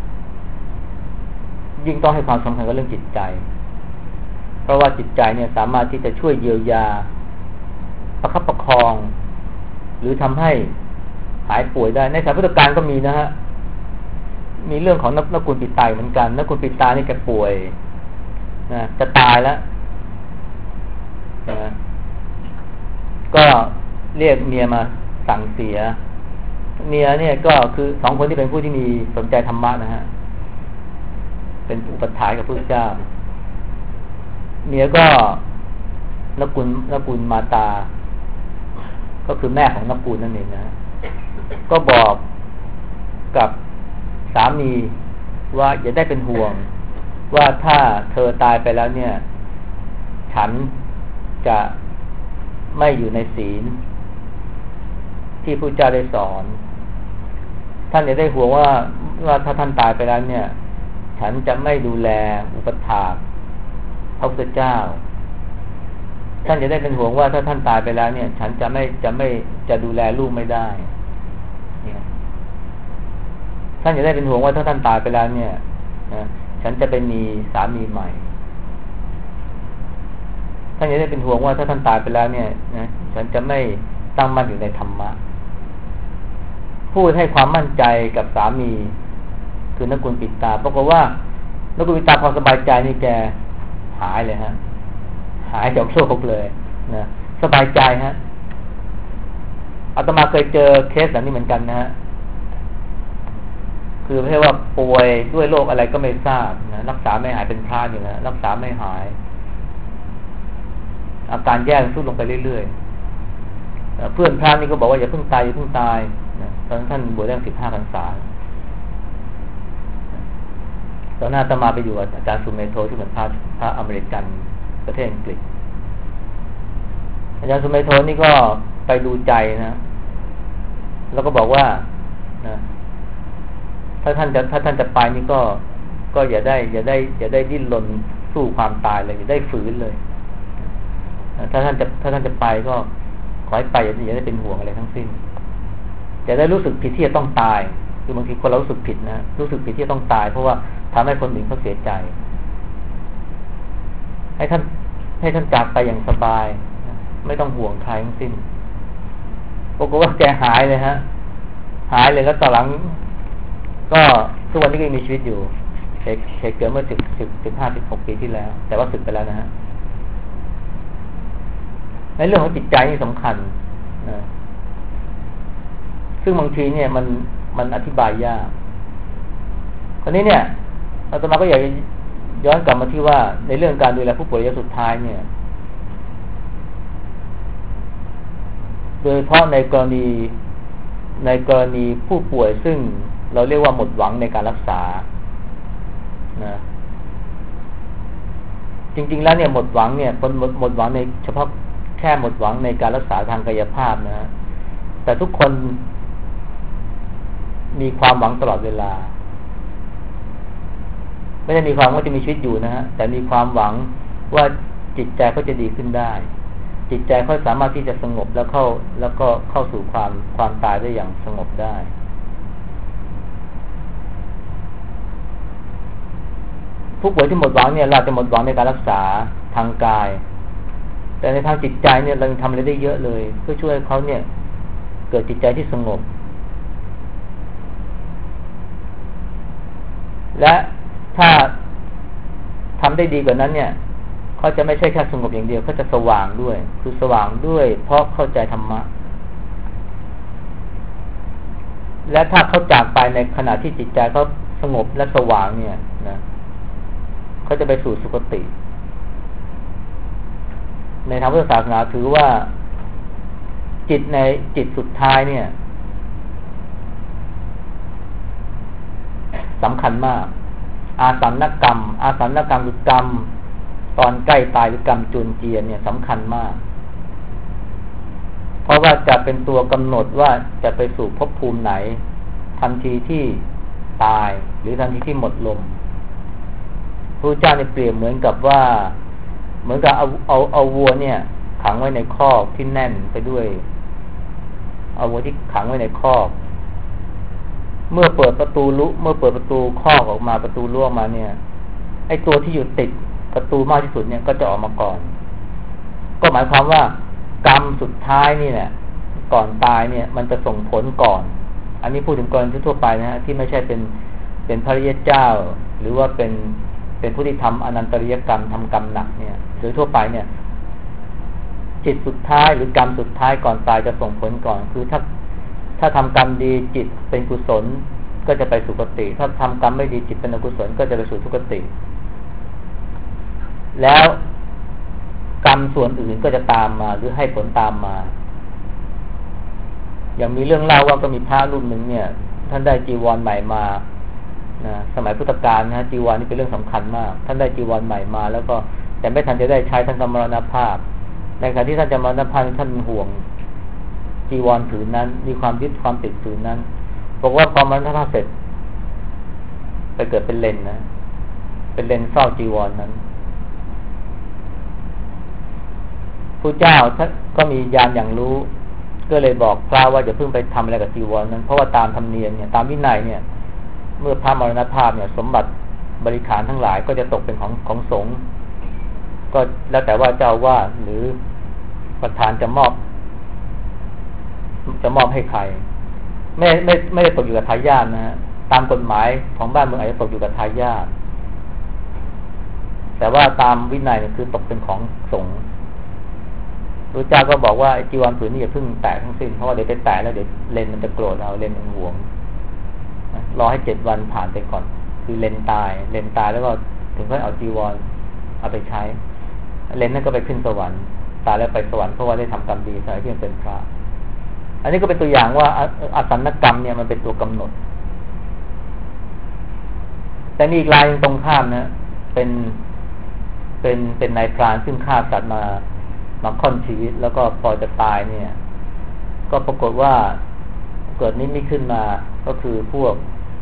[SPEAKER 1] ยิ่งต้องให้ความสำคัญกับเรื่องจิตใจเพราะว่าจิตใจเนี่ยสามารถที่จะช่วยเยียวยาประคับประคองหรือทำให้หายป่วยได้ในสายพุทธการก็มีนะฮะมีเรื่องของนักกุลปิตาเหมือนกันนักกุลปิตานี่แกป่วยนะจะตายแล้วนะก็เรียกเมียมาสั่งเสียเมียเนี่ยก็คือสองคนที่เป็นผู้ที่มีสนใจธรรมะนะฮะเป็นอุปถากกับพระเจ้าเมียก็นักกุลนักกุลมาตาก็คือแม่ของนักกุลนั่นเองนะก็บอกกับสามีว่าอย่าได้เป็นห่วงว่าถ้าเธอตายไปแล้วเนี่ยฉันจะไม่อยู่ในศีลที่พระเจ้าได้สอนท่านอย่าได้ห่วงว่าว่าถ้าท่านตายไปแล้วเนี่ยฉันจะไม่ดูแลอุปถากพระพุทธเจ้าท่านจะได้เป็นห่วงว่าถ้าท่านตายไปแล้วเนี่ยฉันจะไม่จะไม่จะดูแลลูกไม่ได้ท่านจะได้เป็นห่วงว่าถ้าท่านตายไปแล้วเนี่ยนะฉันจะไปมีสามีใหม่ท่านจะได้เป็นห่วงว่าถ้าท่านตายไปแล้วเนี่ยนะฉันจะไม่ตั้งมั่นอยู่ในธรรมะพูดให้ความมั่นใจกับสามีคือนักกุลปิตาปรากฏว่านักกุลปิตาพอสบายใจนี่แกหายเลยฮะหายจากโรคเลยนะสบายใจฮะอาตมาเคยเจอเคสแบบนี้เหมือนกันนะฮะคือไม่ใช่ว่าป่วยด้วยโรคอะไรก็ไม่ทราบนะรักษาไม่หายเป็นพระอยู่นะรักษาไม่หายอาการแย่ทรุดลงไปเรื่อยๆเพื่อนพระนี่ก็บอกว่าอย่าเพิ่งตายอย่าเพิ่งตายนะตอนนั้นท่านบวชได้สิบห้าพรรษาตอนหน้าอาตมาไปอยู่กับอาจารย์สุเมโธที่เป็นพระพระอเมริกันประเทศอังกฤษอาจารย์สุเมโธนี่ก็ไปดูใจนะแล้วก็บอกว่านะถ้าท่านจะถ้าท่านจะไปนี่ก็ก็อย่าได้อย่าได้อย่าได้ดิ้นรนสู้ความตายเลยอย่าได้ฝืนเลยถ้าท่านจะถ้าท่านจะไปก็ขอให้ไปอย่าอย่าได้เป็นห่วงอะไรทั้งสิ้นอย่าได้รู้สึกผิดที่จะต้องตายคือบางทีคนเรารู้สึกผิดนะรู้สึกผิดที่จะต้องตายเพราะว่าทำให้คนอื่นเขาเสียใจให้ท่านให้ท่านจากไปอย่างสบายไม่ต้องห่วงใครทั้งสิ้นปรากฏว่าแกหายเลยฮะหายเลยแล้วต่อหลังก็ทุกวันนี้ก็ยังมีชีวิตอยู่เหตุเหตุเกิดเมื่อสิบสิบสิบห้าสิบหกปีที่แล้วแต่ว่าสึกไปแล้วนะฮะในเรื่องของจิตใจนี่สำคัญนะซึ่งบางทีเนี่ยมันมันอธิบายยากคราวนี้เนี่ยอาตมาก็อยากย้อนกลับมาที่ว่าในเรื่องการดูแลผู้ป่วยระยะสุดท้ายเนี่ยโดยเฉพาะในกรณีในกรณีผู้ป่วยซึ่งเราเรียกว่าหมดหวังในการรักษานะจริงๆแล้วเนี่ยหมดหวังเนี่ยคนหมดหมดหวังในเฉพาะแค่หมดหวังในการรักษาทางกายภาพนะแต่ทุกคนมีความหวังตลอดเวลาไม่ได้มีความว่าจะมีชีวิตอยู่นะฮะแต่มีความหวังว่าจิตใจเขาจะดีขึ้นได้จิตใจเขาสามารถที่จะสงบแล้วเข้าแล้วก็เข้าสู่ความความตายได้อย่างสงบได้ผู้ป่วยที่หมดหวังเนี่ยเราจะหมดหวังในการรักษาทางกายแต่ในทางจิตใจเนี่ยเราทำอะไรได้เยอะเลยเพื่อช่วยเขาเนี่ยเกิดจิตใจที่สงบและถ้าทำได้ดีกว่านั้นเนี่ยเขาจะไม่ใช่แค่สงบอย่างเดียวเขาจะสว่างด้วยคือสว่างด้วยเพราะเข้าใจธรรมะและถ้าเขาจากไปในขณะที่จิตใจเขาสงบและสว่างเนี่ยนะเขาจะไปสู่สุคติในทางพุทธศาสนาถือว่าจิตในจิตสุดท้ายเนี่ยสำคัญมากอาสันนกรรมอาสันนกรรมคือกรรมตอนใกล้ตายหรือกรรมจุนเจียนเนี่ยสำคัญมากเพราะว่าจะเป็นตัวกำหนดว่าจะไปสู่ภพภูมิไหนทันทีที่ตายหรือทันทีที่หมดลมพระเจ้าเนี่ยเปรียบเหมือนกับว่าเหมือนกับเอาเอาเอาวัวเนี่ยขังไว้ในคอกที่แน่นไปด้วยเอาวัวที่ขังไว้ในคอกเมื่อเปิดประตูลุเมื่อเปิดประตูคอกออกมาประตูรั่วมาเนี่ยไอ้ตัวที่อยู่ติดประตูมากที่สุดเนี่ยก็จะออกมาก่อนก็หมายความว่ากรรมสุดท้ายนี่แหละก่อนตายเนี่ยมันจะส่งผลก่อนอันนี้พูดถึงกรณีทั่วไปนะฮะที่ไม่ใช่เป็นเป็นพระริยเจ้าหรือว่าเป็นเป็นผู้ที่ทำอนันตริยกรรมทำกรรมหนักเนี่ยโดยทั่วไปเนี่ยจิตสุดท้ายหรือกรรมสุดท้ายก่อนตายจะส่งผลก่อนคือถ้าถ้าทำกรรมดีจิตเป็นกุศลก็จะไปสุคติถ้าทำกรรมไม่ดีจิตเป็นอกุศลก็จะไปสู่ทุกติแล้วกรรมส่วนอื่นก็จะตามมาหรือให้ผลตามมาอย่างมีเรื่องเล่าว่าก็มีพระรูปหนึ่งเนี่ยท่านได้จีวรใหม่มานะสมัยพุทธกาลนะจีวรนี่เป็นเรื่องสำคัญมากท่านได้จีวรใหม่มาแล้วก็แต่ไม่ทันจะได้ใช้ท่านก็มรณภาพในขณะที่ท่านจะมรณภาพท่านห่วงจีวรผืนนั้นมีความยึดความติดผืนนั้นบอกว่าพอมรณภาพเสร็จไปเกิดเป็นเลนนะเป็นเลนเฝ้าจีวรนั้นพระเจ้าท่านก็มีญาณอย่างรู้ก็เลยบอกพระว่าอย่าเพิ่งไปทำอะไรกับจีวรนั้นเพราะว่าตามธรรมเนียมเนี่ยตามวินัยเนี่ยเมื่อพระมรณภาพเนี่ยสมบัติบริขารทั้งหลายก็จะตกเป็นของของสงฆ์ก็แล้วแต่ว่าเจ้าว่าหรือประธานจะมอบจะมอบให้ใครไม่ไม่ไม่ได้ตกอยู่กับทายาทนะฮะตามกฎหมายของบ้านเมืองอาจจะตกอยู่กับทายาทแต่ว่าตามวินัยเนี่ยคือตกเป็นของสงฆ์พระเจ้าก็บอกว่าจีวรผืนนี้อย่าเพิ่งแตะทั้งสิ้นเพราะว่าเดี๋ยวไปแตะแล้วเดี๋ยวเลนมันจะโกรธเอาเลนมันหวงรอให้เจ็ดวันผ่านไปก่อนคือเลนตายเลนตายแล้วก็ถึงค่อยเอาจีวรเอาไปใช้เลนนั่นก็ไปขึ้นสวรรค์ตายแล้วไปสวรรค์เพราะว่าได้ทำกรรมดีสมัยที่ยังเป็นพระอันนี้ก็เป็นตัวอย่างว่าอสัญกรรมเนี่ยมันเป็นตัวกำหนดแต่มีอีกรายตรงข้ามนะเป็นเป็นเป็นนายพรานซึ่งฆ่าสัตว์มามาค่อนชีวิตแล้วก็พอจะตายเนี่ยก็ปรากฏว่าเกิดนิมิตขึ้นมาก็คือพวก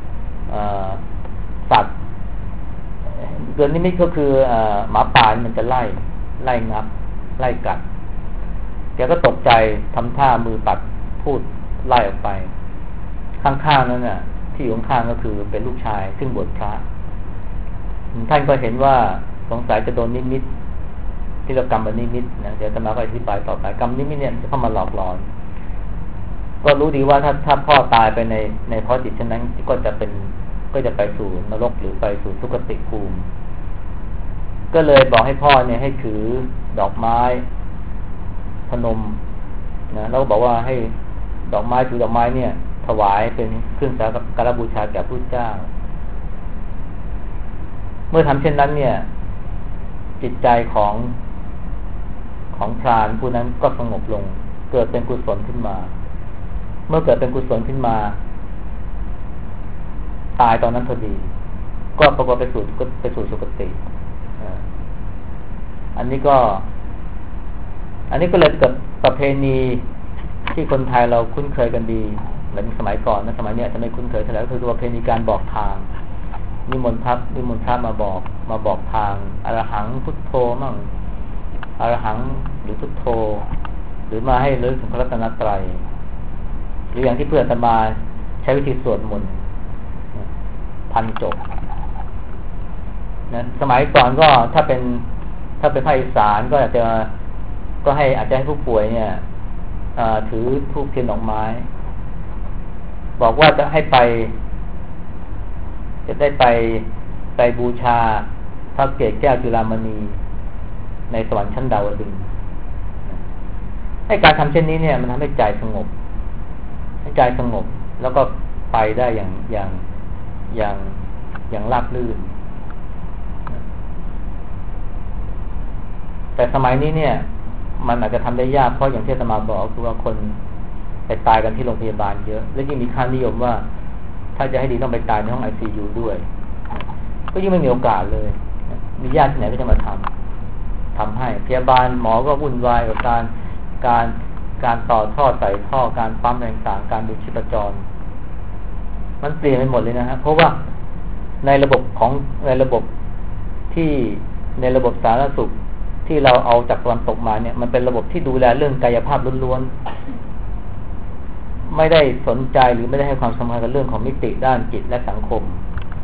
[SPEAKER 1] สัตว์เกิดนิมิตก็คือหมาป่ามันจะไล่ไล่งับไล่กัดแกก็ตกใจทำท่ามือปัดพูดไล่ออกไปข้างๆนั้นน่ะที่อยู่ข้างๆก็คือเป็นลูกชายซึ่งบวชพระท่านก็เห็นว่าสงสัยจะโดนนิมิตที่เรากรรมนิมิตนะเดี๋ยวจะมาอธิบายต่อไปกรรมนิมิตเนี่ยจะเข้ามาหลอกหลอนก็รู้ดีว่าถ้าถ้าพ่อตายไปในในเพราะจิตเช่นนั้นก็จะเป็นก็จะไปสู่นรกหรือไปสู่ทุกขติภูมิก็เลยบอกให้พ่อเนี่ยให้ถือดอกไม้พนมนะแล้วบอกว่าให้ดอกไม้ถือดอกไม้เนี่ยถวายเป็นเครื่องสักการบูชาแก่พระเจ้าเมื่อทำเช่นนั้นเนี่ยจิตใจของของพรานผู้นั้นก็สงบลงเกิดเป็นกุศลขึ้นมาเมื่อเกิดเป็นกุศลขึ้นมาตายตอนนั้นพอดีก็ปรากฏไปสู่ไปสู่สุคติอันนี้ก็อันนี้ก็เลยเกิดประเพณีที่คนไทยเราคุ้นเคยกันดีเหมือนสมัยก่อนนะสมัยนี้จะไม่คุ้นเคยเท่าไหร่ก็คือประเพณีการบอกทางนิมนต์พระนิมนต์พระมาบอกมาบอกทางอรหังพุทโธมั่งอรหังหรือพุทโธหรือมาให้เรื่องถึงพระรัตนตรัยหรืออย่างที่เพื่อนอาตมาใช้วิธีสวดมนต์พันจบนะสมัยก่อนก็ถ้าเป็นถ้าเป็นภาคอีสานก็อาจจะก็ให้อาจจะให้ผู้ป่วยเนี่ยถือธูปเทียนดอกไม้บอกว่าจะให้ไปจะได้ไปไปบูชาพระเกศแก้วจุฬามณีในสวรรค์ชั้นดาวดึงส์ให้การทำเช่นนี้เนี่ยมันทำให้ใจสงบให้ใจสงบแล้วก็ไปได้อย่างอย่างอย่างอย่างราบรื่นแต่สมัยนี้เนี่ยมันอาจจะทำได้ยากเพราะอย่างที่อาตมาบอกคือว่าคนไปตายกันที่โรงพยาบาลเยอะและยิ่งมีค่านิยมว่าถ้าจะให้ดีต้องไปตายในห้อง ไอ ซี ยู ด้วยก็ยิ่งไม่มีโอกาสเลยมีญาติที่ไหนก็จะมาทำทำให้พยาบาลหมอก็วุ่นวายกับการการการต่อท่อใส่ท่อการปั๊มต่างๆการดูชีพจรมันเปลี่ยนไปหมดเลยนะฮะเพราะว่าในระบบของในระบบที่ในระบบสาธารณสุขที่เราเอาจากตะวันตกมาเนี่ยมันเป็นระบบที่ดูแลเรื่องกายภาพล้วนๆไม่ได้สนใจหรือไม่ได้ให้ความสำคัญกับเรื่องของมิติด้านจิตและสังคม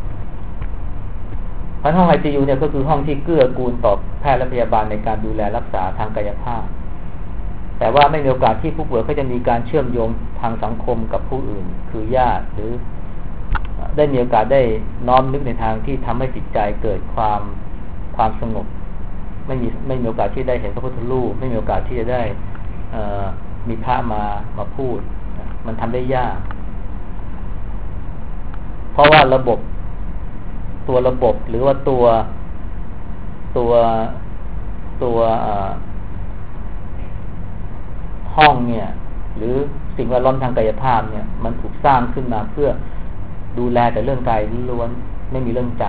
[SPEAKER 1] เพราะห้อง ไอ ซี ยู เนี่ยก็คือห้องที่เกื้อกูลต่อแพทย์และพยาบาลในการดูแลรักษาทางกายภาพแต่ว่าไม่มีโอกาสที่ผู้ป่วยเขาจะมีการเชื่อมโยงทางสังคมกับผู้อื่นคือญาติหรือได้มีโอกาสได้น้อมนึกในทางที่ทำให้จิตใจเกิดความความสงบไม่มีไม่มีโอกาสที่ได้เห็นพระพุทธรูปไม่มีโอกาสที่จะได้มีพระมามาพูดมันทำได้ยากเพราะว่าระบบตัวระบบหรือว่าตัวตัวตัวห้องเนี่ยหรือสิ่งแวดล้อมทางกายภาพเนี่ยมันถูกสร้างขึ้นมาเพื่อดูแลแต่เรื่องกายล้วนไม่มีเรื่องใจ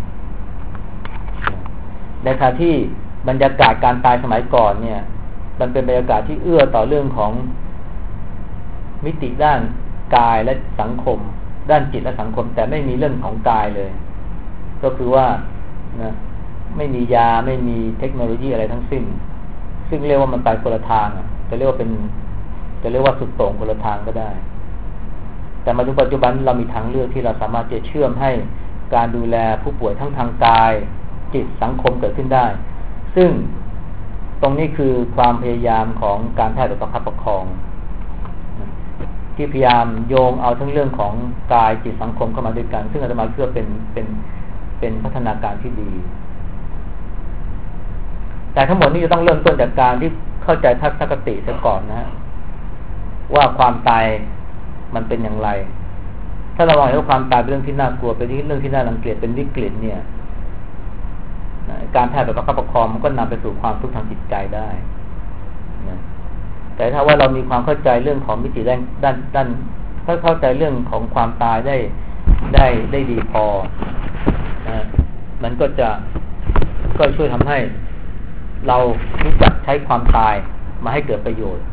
[SPEAKER 1] ในขณะที่บรรยากาศการตายสมัยก่อนเนี่ยมันเป็นบรรยากาศที่เอื้อต่อเรื่องของมิติด้านกายและสังคมด้านจิตและสังคมแต่ไม่มีเรื่องของกายเลยก็คือว่านะไม่มียาไม่มีเทคโนโลยีอะไรทั้งสิ้นซึ่งเรียกว่ามันไปคนละทางอ่ะจะเรียกว่าเป็นจะเรียกว่าสุดโต่งคนละทางก็ได้แต่มาถึงปัจจุบันเรามีทางเลือกที่เราสามารถจะเชื่อมให้การดูแลผู้ป่วยทั้งทางกายจิตสังคมเกิดขึ้นได้ซึ่งตรงนี้คือความพยายามของการแพทย์แบบประคับประคองที่พยายามโยงเอาทั้งเรื่องของกายจิตสังคมเข้ามาด้วยกันซึ่งอาตมาเชื่อเป็นเป็นเป็นพัฒนาการที่ดีแต่ทั้งหมดนี้จะต้องเริ่มต้นจากการที่เข้าใจทัศนคติซะก่อนนะฮะว่าความตายมันเป็นอย่างไรถ้าเรามองเห็นว่าความตายเป็นเรื่องที่น่ากลัวเป็นเรื่องที่น่ารังเกียจเป็นวิกฤตเนี่ยการแพทย์แบบประคับประคองมันก็นำไปสู่ความทุกข์ทางจิตใจได้นะแต่ถ้าว่าเรามีความเข้าใจเรื่องของมิติด้านด้านด้านถ้าเข้าใจเรื่องของความตายได้ได้ได้ดีพอนะมันก็จะก็ช่วยทำให้เรารู้จักใช้ความตายมาให้เกิดประโยชน์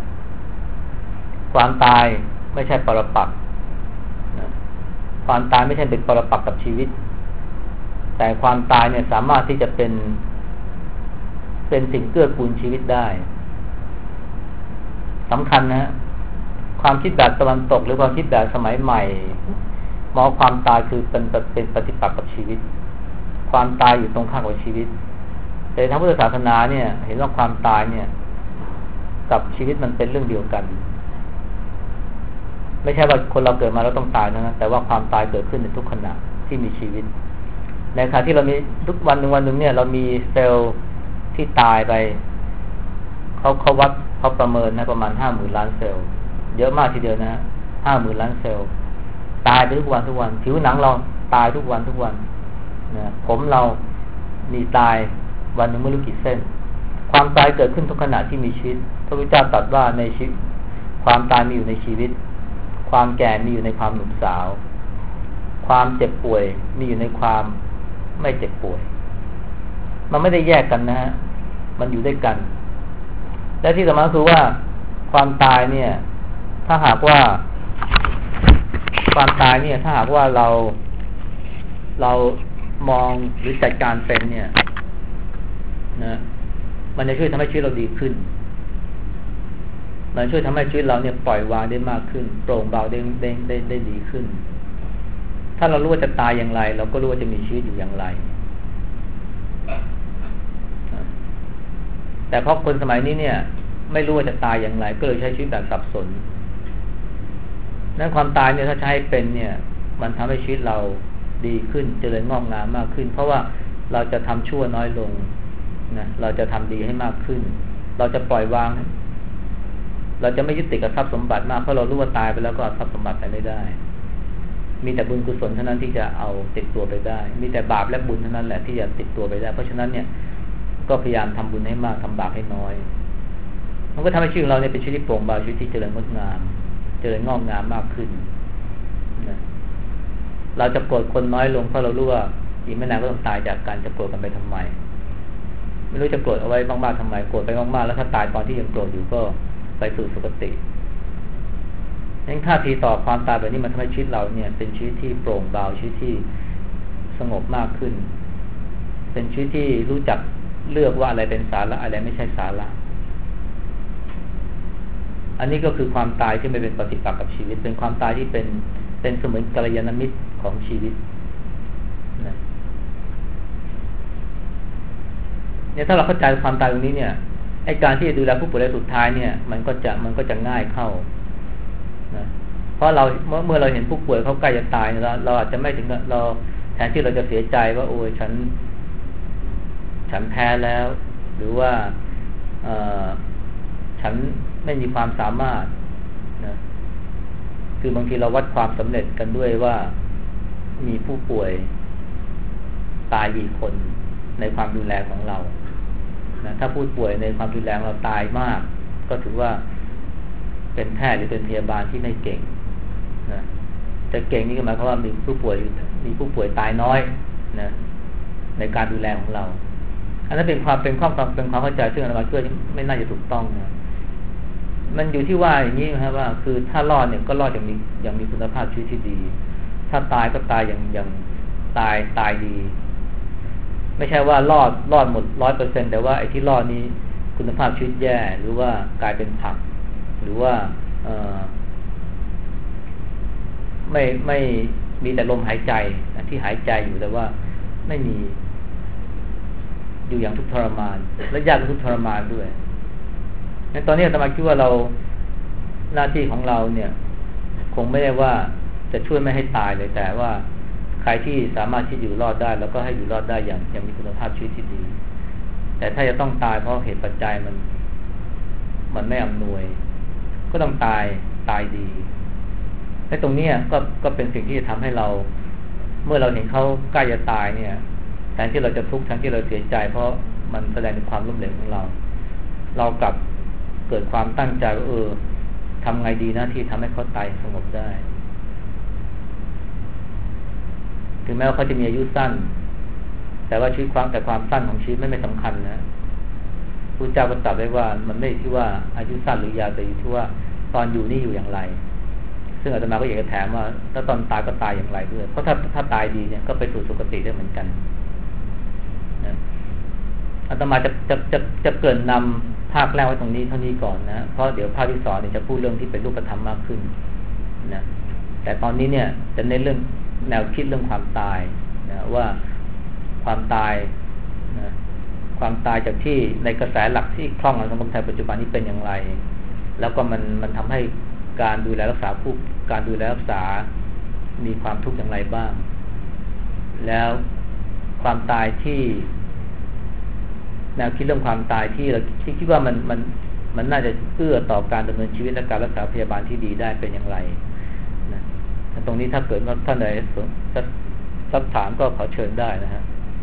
[SPEAKER 1] ความตายไม่ใช่ปรปักษ์นะความตายไม่ใช่เป็นปรปักษ์กับชีวิตแต่ความตายเนี่ยสามารถที่จะเป็นเป็นสิ่งเกื้อกูลชีวิตได้สำคัญนะความคิดแบบตะวันตกหรือความคิดแบบสมัยใหม่มองความตายคือเป็นเป็นปฏิปักษ์กับชีวิตความตายอยู่ตรงข้ามกับชีวิตแต่ทางพุทธศาสนาเนี่ยเห็นว่าความตายเนี่ยกับชีวิตมันเป็นเรื่องเดียวกันไม่ใช่ว่าคนเราเกิดมาแล้วต้องตายนะแต่ว่าความตายเกิดขึ้นในทุกขณะที่มีชีวิตในขณะที่เรามีทุกวันหนึ่งวันหนึ่งเนี่ยเรามีเซลล์ที่ตายไปเขาเขาวัดเขาประเมินนะประมาณห้าหมื่นล้านเซลล์เยอะมากทีเดียวนะห้าหมื่นล้านเซลล์ตายไปทุกวันทุกวันผิวหนังเราตายทุกวันทุกวันนะผมเรามีตายวันหนึ่งไม่รู้กี่เส้นความตายเกิดขึ้นทุกขณะที่มีชีวิตพระพุทธเจ้าตรัสว่าในชีวิตความตายมีอยู่ในชีวิตความแก่มีอยู่ในความหนุ่มสาวความเจ็บป่วยมีอยู่ในความไม่เจ็บป่วยมันไม่ได้แยกกันนะฮะมันอยู่ด้วยกันและที่สำคัญคือว่าความตายเนี่ยถ้าหากว่าความตายเนี่ยถ้าหากว่าเราเรามองหรือจัดการเป็นเนี่ยนะมันจะช่วยทำให้ชีวิตเราดีขึ้นมันช่วยทำให้ชีวิตเราเนี่ยปล่อยวางได้มากขึ้นโปร่งเบาได้ได้ได้ได้ดีขึ้นถ้าเรารู้ว่าจะตายอย่างไรเราก็รู้ว่าจะมีชีวิตอยู่อย่างไรแต่เพราะคนสมัยนี้เนี่ยไม่รู้ว่าจะตายอย่างไรก็เลยใช้ชีวิตแบบสับสนนั้นความตายเนี่ยถ้าใช้เป็นเนี่ยมันทำให้ชีวิตเราดีขึ้นเจริญงอกงามมากขึ้นเพราะว่าเราจะทำชั่วน้อยลงนะเราจะทำดีให้มากขึ้นเราจะปล่อยวางเราจะไม่ยึดติดกับทรัพย์สมบัติมากเพราะเรารู้ว่าตายไปแล้วก็เอาทรัพย์สมบัติไปไม่ได้มีแต่บุญกุศลเท่านั้นที่จะเอาติดตัวไปได้มีแต่บาปและบุญเท่านั้นแหละที่จะติดตัวไปได้เพราะฉะนั้นเนี่ยก็พยายามทำบุญให้มากทำบาปให้น้อยมันก็ทำให้ชีวิตของเราเนี่ยเป็นชีวิตที่โปร่งเบาชีวิตที่เจริญงดงามเจริญงอกงามมากขึ้นนะเราจะโกรธคนน้อยลงเพราะเรารู้ว่าอีกไม่นานก็ต้องตายจากกันจะโกรธกันไปทำไมไม่รู้จะโกรธเอาไว้มากๆทำไมโกรธไปมากๆแล้วถ้าตายตอนที่ยังโกรธอยู่ก็ไปสู่สุคติงั้นท่าทีต่อความตายแบบนี้มันทำให้ชีวิตเราเนี่ยเป็นชีวิตที่โปร่งเบาชีวิตที่สงบมากขึ้นเป็นชีวิตที่รู้จักเลือกว่าอะไรเป็นสาระอะไรไม่ใช่สาระอันนี้ก็คือความตายที่ไม่เป็นปฏิปักษ์กับชีวิตเป็นความตายที่เป็นเป็นเสมือนกัลยาณมิตรของชีวิตนะเนี่ยถ้าเราเข้าใจความตายตรงนี้เนี่ยไอ้การที่จะดูแลผู้ป่วยรายสุดท้ายเนี่ยมันก็จะมันก็จะง่ายเข้านะเพราะเราเมื่อเมื่อเราเห็นผู้ป่วยเขาใกล้จะตายเราเราอาจจะไม่ถึงเราแทนที่เราจะเสียใจว่าโอ้ยฉันฉันแพ้แล้ว หรือว่าเอ่อฉันไม่มีความสามารถนะคือบางทีเราวัดความสำเร็จกันด้วยว่ามีผู้ป่วยตายกี่คนในความดูแลของเรานะถ้าผู้ป่วยในความดูแลเราตายมากก็ถือว่าเป็นแพทย์หรือเป็นพยาบาลที่ไม่เก่งนะจะเก่งนี่ก็หมายความว่ามีผู้ป่วยมีผู้ป่วยตายน้อยนะในการดูแลของเราอันนั้นเป็นความเป็นความเป็นความเข้าใจซึ่งอาตมาช่วยไม่น่าจะถูกต้องนะมันอยู่ที่ว่าอย่างนี้นะครับว่าคือถ้ารอดเนี่ยก็รอดอย่างมีอย่างมีคุณภาพชีวิตที่ดีถ้าตายก็ตายอย่างอย่างตายตายดีไม่ใช่ว่ารอดรอดหมดร้อยเปอร์เซ็นแต่ว่าไอ้ที่รอดนี้คุณภาพชีวิตแย่หรือว่ากลายเป็นผักหรือว่าเอ่อไม่ไม่มีแต่ลมหายใจที่หายใจอยู่แต่ว่าไม่มีอยู่อย่างทุกข์ทรมานและยากทุกข์ทรมานด้วยงั้นตอนนี้อาตมาคิดว่าเราหน้าที่ของเราเนี่ยคงไม่ได้ว่าจะช่วยไม่ให้ตายเลยแต่ว่าใครที่สามารถที่อยู่รอดได้แล้วก็ให้อยู่รอดได้อย่างอย่างมีคุณภาพชีวิตที่ดีแต่ถ้าจะต้องตายเพราะเหตุปัจจัยมันมันไม่อำนวยก็ต้องตายตายดีและตรงนี้ก็ก็เป็นสิ่งที่จะทำให้เราเมื่อเราเห็นเขาใกล้จะตายเนี่ยแทนที่เราจะทุกข์แทนที่เราเสียใจเพราะมันแสดงถึงความล้มเหลวของเราเรากลับเกิดความตั้งใจว่าเออทำไงดีนะที่ทำให้เขาตายสงบได้ถึงแม้ว่าเขาจะมีอายุสั้นแต่ว่าชีวิตความแต่ความสั้นของชีวิตไม่ไม่สำคัญนะพระเจ้าก็ตรัสไว้ว่ามันไม่ที่ว่าอายุสั้นหรือยาวแต่อยู่ที่ว่าตอนอยู่นี่อยู่อย่างไรซึ่งอาตมาก็อยากจะถามว่าถ้าตอนตายก็ตายอย่างไรด้วยเพราะถ้าถ้าตายดีเนี่ยก็ไปสู่สุคติได้เหมือนกันนะอาตมาจะจะจะจะเกริ่นนำภาคแรกไว้ตรงนี้เท่านี้ก่อนนะเพราะเดี๋ยวภาคที่สองเนี่ยจะพูดเรื่องที่เป็นรูปธรรมมากขึ้นนะแต่ตอนนี้เนี่ยจะเน้นเรื่องแนวคิดเรื่องความตายนะว่าความตายนะความตายจากที่ในกระแสหลักที่คล่องในสังคมไทยปัจจุบันนี้เป็นอย่างไรแล้วก็มันมันทำให้การดูแลรักษาผู้การดูแลรักษามีความทุกข์อย่างไรบ้างแล้วความตายที่แนวคิดเรื่องความตายที่เราที่คิดว่ามันมันมันน่าจะเอื้อต่อการดำเนินชีวิตและการรักษาพยาบาลที่ดีได้เป็นอย่างไรนะตรงนี้ถ้าเกิดว่าท่านใดสักถามก็ขอเชิญได้นะฮะ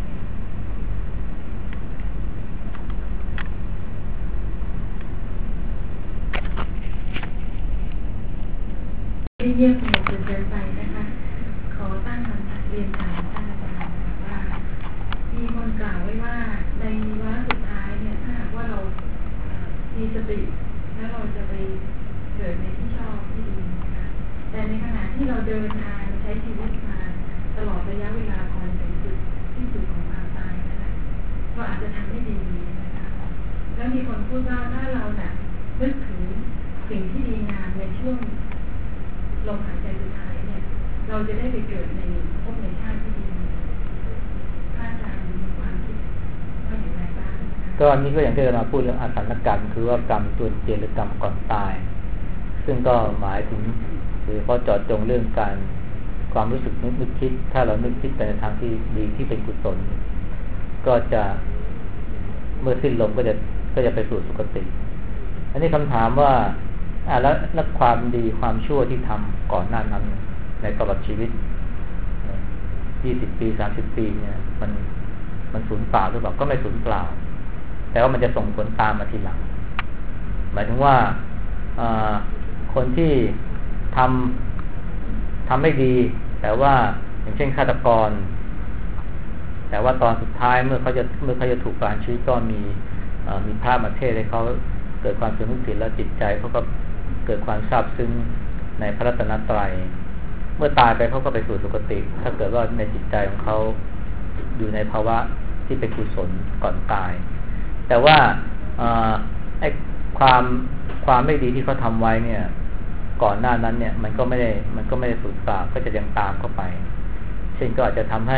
[SPEAKER 2] เยี่ยมเยียนจนเกินไปนะคะขอตั้งคำถามเรียนถามท่านอาจารย์ว่ามีคนกล่าวไว้ว่าในวาระสุดท้ายเนี่ยถ้าหากว่าเรามีสติแล้วเราจะไปเกิดในที่ชอบที่ดีนะคะแต่ในขณะที่เราเดินทางใช้ชีวิตมาตลอดระยะเวลาก่อนถึงจุดที่สุดของความตายนะคะเราอาจจะทำไม่ดีนะคะแล้วมีคนพูดว่าถ้าเราเนี่ยนึกถึงสิ่งที่ดีงามในช่วงลมหายใจสุดท้ายเนี่ยเราจะได้ไปเกิดในภพในชาติที่ดีพระอาจารย์มีความคิดว่าอย่างไรบ้าง
[SPEAKER 1] ก็อันนี้ก็อย่างที่เราพูดเรื่องอาสันกรรมคือว่ากรรมตัวเจริญกรรมก่อนตายซึ่งก็หมายถึงหรือพอเจาะจงเรื่องการความรู้สึกนึกนึกคิดถ้าเรานึกคิดไปในทางที่ดีที่เป็นกุศลก็จะเมื่อสิ้นลมก็จะก็จะไปสู่สุคติอันนี้คำถามว่าอ่าแล้วแล้วความดีความชั่วที่ทำก่อนหน้านั้นในตลอดชีวิตยี่สิบปีสามสิบปีเนี่ยมันมันสูญเปล่าหรือเปล่าก็ไม่สูญเปล่าแต่ว่ามันจะส่งผลตามมาทีหลังหมายถึงว่าคนที่ทำทำไม่ดีแต่ว่าอย่างเช่นฆาตกรแต่ว่าตอนสุดท้ายเมื่อเขาจะเมื่อเขาจะถูกประหารชีวิตก็มีมีพระมาเทศให้เขาเกิดความสนุกติดแล้วจิตใจเขาก็เกิดความซาบซึ้งในพระรัตนตรัยเมื่อตายไปเขาก็ไปสู่สุคติถ้าเกิดว่าในจิตใจของเขาอยู่ในภาวะที่เป็นกุศลก่อนตายแต่ว่าไอ้ความความไม่ดีที่เขาทำไว้เนี่ยก่อนหน้านั้นเนี่ยมันก็ไม่ได้มันก็ไม่ได้สูญเปล่าก็จะยังตามเข้าไปเช่นก็อาจจะทำให้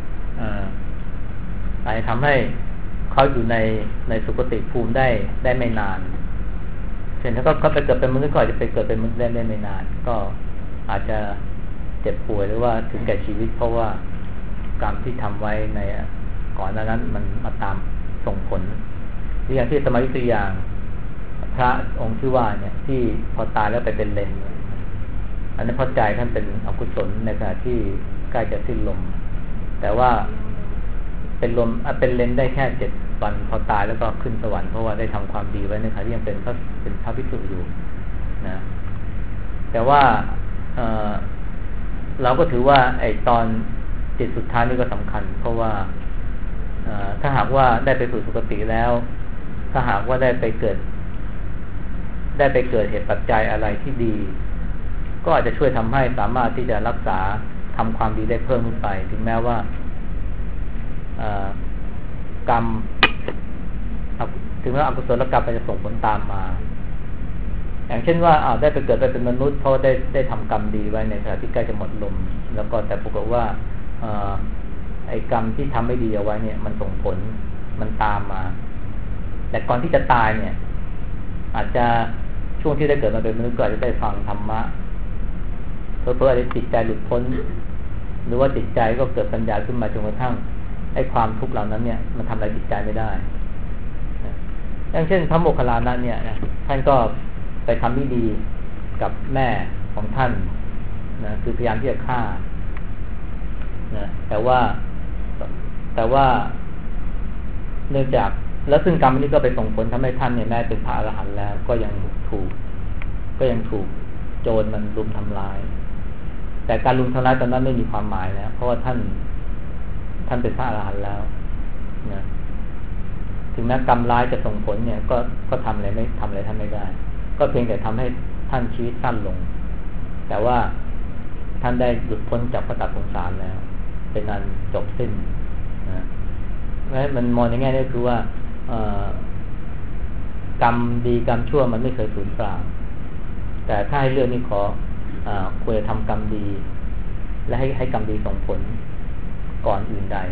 [SPEAKER 1] อาจจะทำให้เขาอยู่ในในสุคติภูมิได้ได้ไม่นานเช่นถ้าเขาไปเกิดเป็นมนุษย์ก็อาจจะไปเกิดเป็นมนุษย์ได้ไม่นานก็อาจจะเจ็บป่วยหรือว่าถึงแก่ชีวิตเพราะว่ากรรมที่ทำไว้ในก่อนหน้านั้นมันมาตามส่งผลอย่างที่สมัยตัวอย่างพระองค์ชื่อว่าเนี่ยที่พอตายแล้วไปเป็นเลนอันนั้นเพราะใจท่านเป็นอกุศลในขณะที่ใกล้จะสิ้นลมแต่ว่าเป็นลมเป็นเลนได้แค่เจ็ดวันพอตายแล้วก็ขึ้นสวรรค์เพราะว่าได้ทำความดีไว้ในขณะที่ยังเป็นพระเป็นพระภิกษุอยู่นะแต่ว่าเเราก็ถือว่าไอ้ตอนจิตสุดท้ายนี่ก็สำคัญเพราะว่าถ้าหากว่าได้ไปสู่สุคติแล้วถ้าหากว่าได้ไปเกิดได้ไปเกิดเหตุปัจจัยอะไรที่ดีก็อาจจะช่วยทำให้สามารถที่จะรักษาทำความดีได้เพิ่มขึ้นไปถึงแม้ว่ากรรมถึงแม้อกุศลกรรมจะส่งผลตามมาอย่างเช่นว่าอ้าวได้ไปเกิดไปเป็นมนุษย์เพราะได้ได้ทำกรรมดีไว้ในขณะที่ใกล้จะหมดลมแล้วก็แต่ปรากฏว่าไอ้กรรมที่ทำไม่ดีเอาไว้เนี่ยมันส่งผลมันตามมาแต่ก่อนที่จะตายเนี่ยอาจจะช่วงที่ได้เกิดมาเป็นมนุษย์ก็อาจจะได้ฟังธรรมะเพื่อเพื่อให้จิตใจหลุดพ้นหรือว่าจิตใจก็เกิดปัญญาขึ้นมาจนกระทั่งไอ้ความทุกข์เหล่านั้นเนี่ยมันทำอะไรจิตใจไม่ได้อย่างเช่นพระโมคคัลลานะเนี่ยท่านก็ไปทำไม่ดีกับแม่ของท่านนะคือพยายามที่จะฆ่านะแต่ว่าแต่ว่าเนื่องจากแล้วซึ่งกรรมนี้ก็ไปส่งผลทำให้ท่านเนี่ยแม้เป็นพระอรหันต์แล้วก็ยังถูกก็ยังถูกโจรมันรุมทำลายแต่การรุมทำลายตอนนั้นไม่มีความหมายแล้วเพราะว่าท่านท่านเป็นพระอรหันต์แล้วนะถึงแม้กรรมร้ายจะส่งผลเนี่ยก็ก็ทำอะไรไม่ทำอะไรท่านไม่ได้ก็เพียงแต่ทำให้ท่านชีวิตสั้นลงแต่ว่าท่านได้หลุดพ้นจากวัฏสงสารแล้วเป็นอันจบสิ้นนะเพราะฉะนั้นมันมองในแง่นี้คือว่ากรรมดีกรรมชั่วมันไม่เคยสูญเปล่าแต่ถ้าให้เรื่องนี้ขออควรจะทำกรรมดีและให้ให้กรรมดีส่งผลก่อนอื่นใด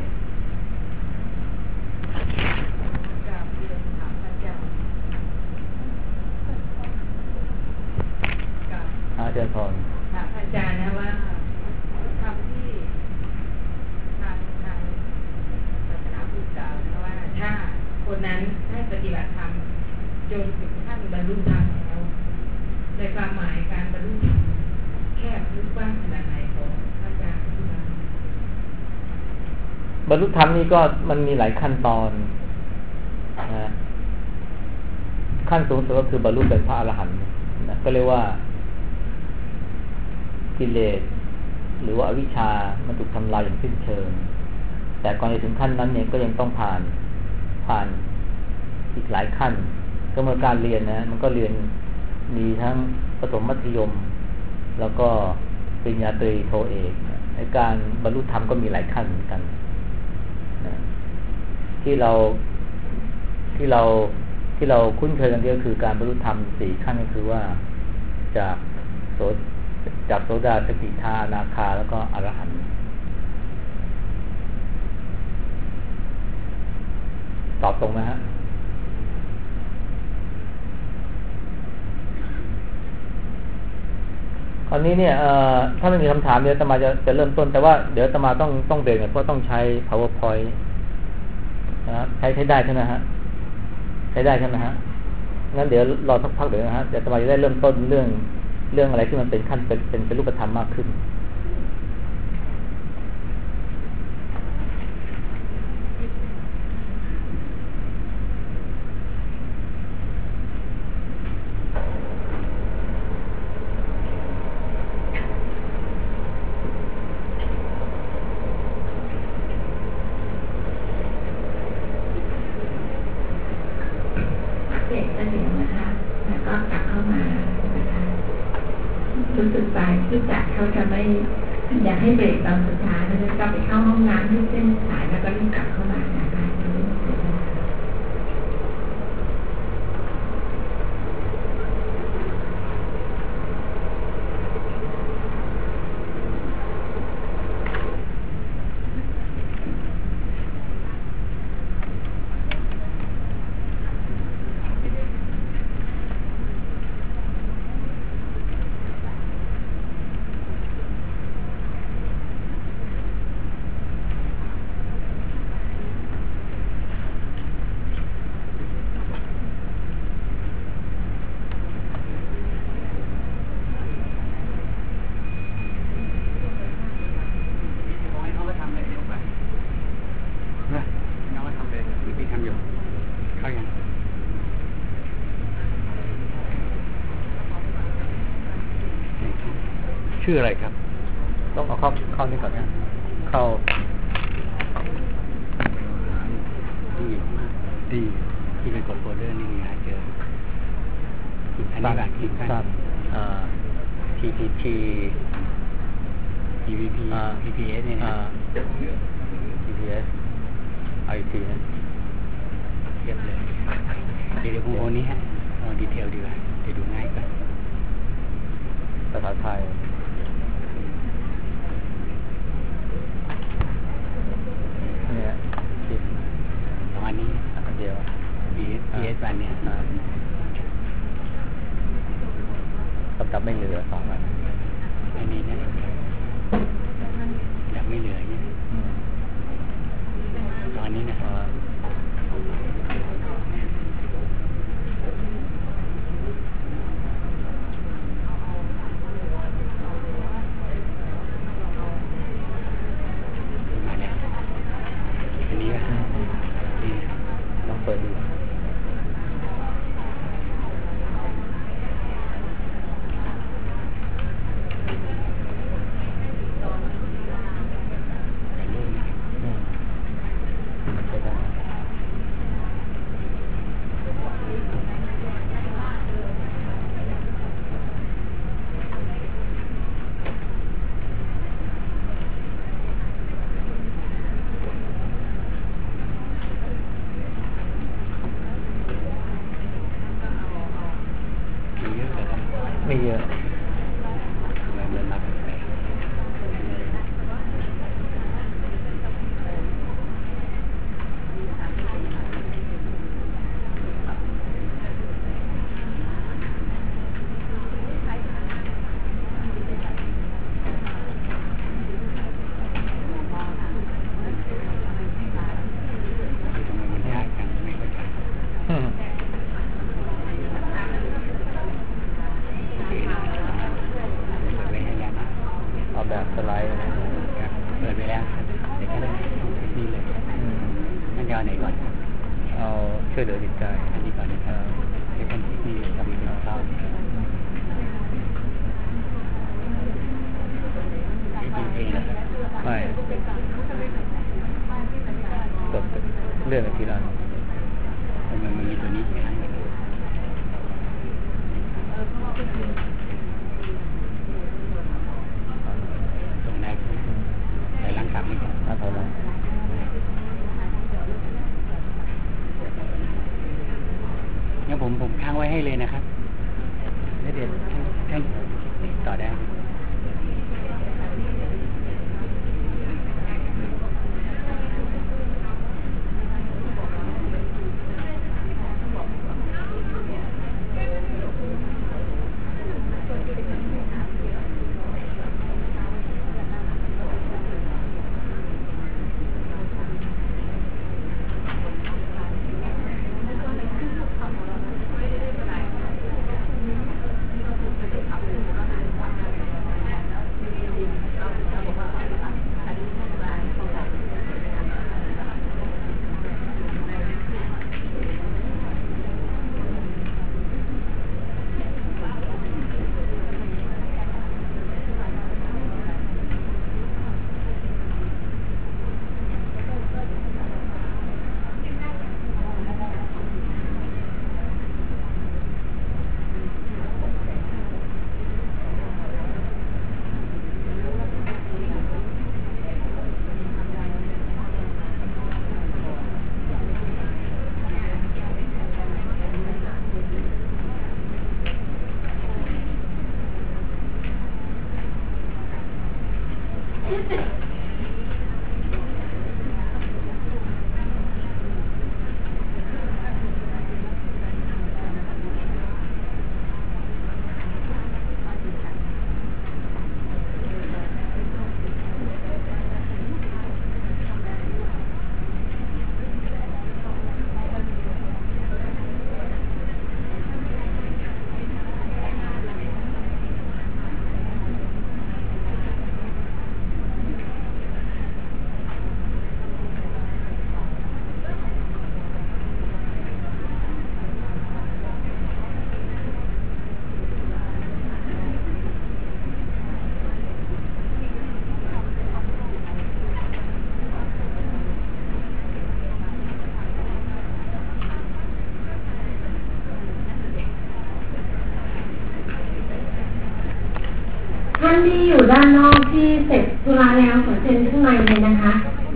[SPEAKER 1] อาจารย์พร
[SPEAKER 2] ถามอาจารย์นะว่าคำที่ทางทางศาสนาพุทธกล่าวนะว่าถ้าคนนั้นได้ปฏิบัติธรรมจนถึงขั้นบรรลุธรรมแล้วในความหมายการบรรลุธรรมแคบหรือกว้างขนาดไหนของอาจารย์ที่ว่า
[SPEAKER 1] บรรลุธรรมนี่ก็มันมีหลายขั้นตอนนะขั้นสูงสุดก็คือบรรลุเป็นพระอรหันต์นะก็เรียกว่ากิเลสหรือว่าอวิชชามันถูกทำลายอย่างสิ้นเชิงแต่ก่อนจะถึงขั้นนั้นเนี่ยก็ยังต้องผ่านผ่านอีกหลายขั้นก็เมื่อการเรียนนะมันก็เรียนมีทั้งประถมมัธยมแล้วก็ปริญญาตรีโทเอกในการบรรลุธรรมก็มีหลายขั้นเหมือนกันนะที่เราที่เราที่เราคุ้นเคยกันก็คือการบรรลุธรรมสี่ขั้นก็คือว่าจากโสจากโสดาสกิทาอนาคาแล้วก็อรหันต์ตอบตรงไหมฮะคราวนี้เนี่ยถ้าไม่มีคำถามเดี๋ยวอาตมาจะจะเริ่มต้นแต่ว่าเดี๋ยวอาตมาต้องต้องเบรกเพราะต้องใช้ PowerPoint นะใช้ใช้ได้ใช่ไหมฮะใช้ได้ใช่ไหมฮะงั้นเดี๋ยวรอสักพักเดี๋ยวนะฮะเดี๋ยวอาตมาจะได้เริ่มต้นเรื่องเรื่องอะไรที่มันเป็นขั้นเป็นเป็นเป็นรูปธรรมมากขึ้น
[SPEAKER 2] เด็กจะเห็นนะคะแล้วก็กลับเข้ามารู้สึกไปรู้จักเขาจะไม่อยากให้เบรกตอนสุดท้ายแล้วก็ไปเข้าห้องน้ำที่เส้นสายแล้วก็รีบกลับเข้ามานะคะ
[SPEAKER 3] ชื่ออะไรครับ
[SPEAKER 1] ต้องเอาเข้าเข้านี่ก่อนนะเข้า
[SPEAKER 3] ดีมากดีที่เป็นกดโฟลเดอร์นี่หาเจออันนี้แบบที่สั้นอ่า ที พี ที พี พี พี พี พี เอส เนี่ยนะ
[SPEAKER 1] พี พี เอส ไอ ที นะ
[SPEAKER 3] เทียบเลยเดี๋ยวผมโอนนี้ฮะเอาดีเทลดีกว่าเดี๋ยวดูง่ายกว่า
[SPEAKER 1] ภาษาไทยเนี่ย
[SPEAKER 3] ประมาณนี้
[SPEAKER 1] อันเดียว
[SPEAKER 3] พี เอส พี เอส วันนี้
[SPEAKER 1] กับดับไม่เหลือสองอัน
[SPEAKER 3] อันนี้นะดับไม่เหลือเนี่ยตอนนี้นะมาแล้วอันนี้ก็
[SPEAKER 1] ต้องเปิดดูไม่เยอะ
[SPEAKER 3] เงินรับไป
[SPEAKER 1] แบบสไลด์
[SPEAKER 3] ครับเปิดไปแล้วเดี๋ยวแค่นี้เลยนั่นจะเอาไหนก่อนครับ
[SPEAKER 1] เอาช่วยเหลือจิตใจ
[SPEAKER 3] อันนี้ก่อนนะครับเดี๋ยวแค่นี้ทำเป็นข้าวไม่เป็นเพลงนะครับ
[SPEAKER 1] ไม่กดเลื่อนไปทีละ
[SPEAKER 3] มันมันมีตัวนี้ใช่ไหม
[SPEAKER 1] น่าเท่าไร
[SPEAKER 3] งั้นผมผมค้างไว้ให้เลยนะครับแล้วเดี๋ยวท่านต่อได้
[SPEAKER 4] ที่อยู่ด้านนอกที่เสร็จธุระแล้วขอเชิญข้างในเลยนะคะ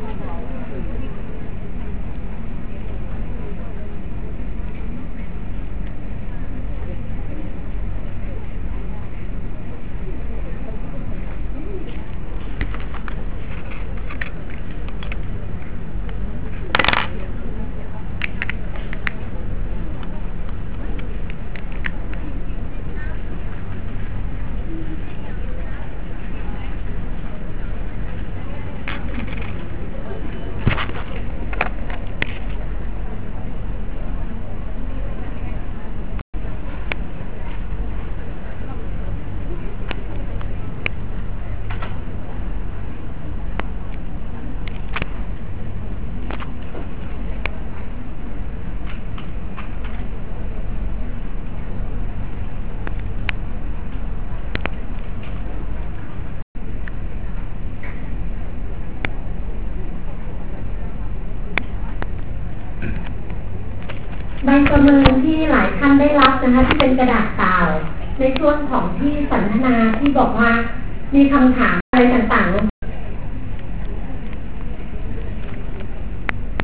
[SPEAKER 4] ใบประเมินที่หลายท่านได้รับนะคะที่เป็นกระดาษเปล่าในช่วงของที่สัมมนาที่บอกว่ามีคำถามอะไรต่างๆลง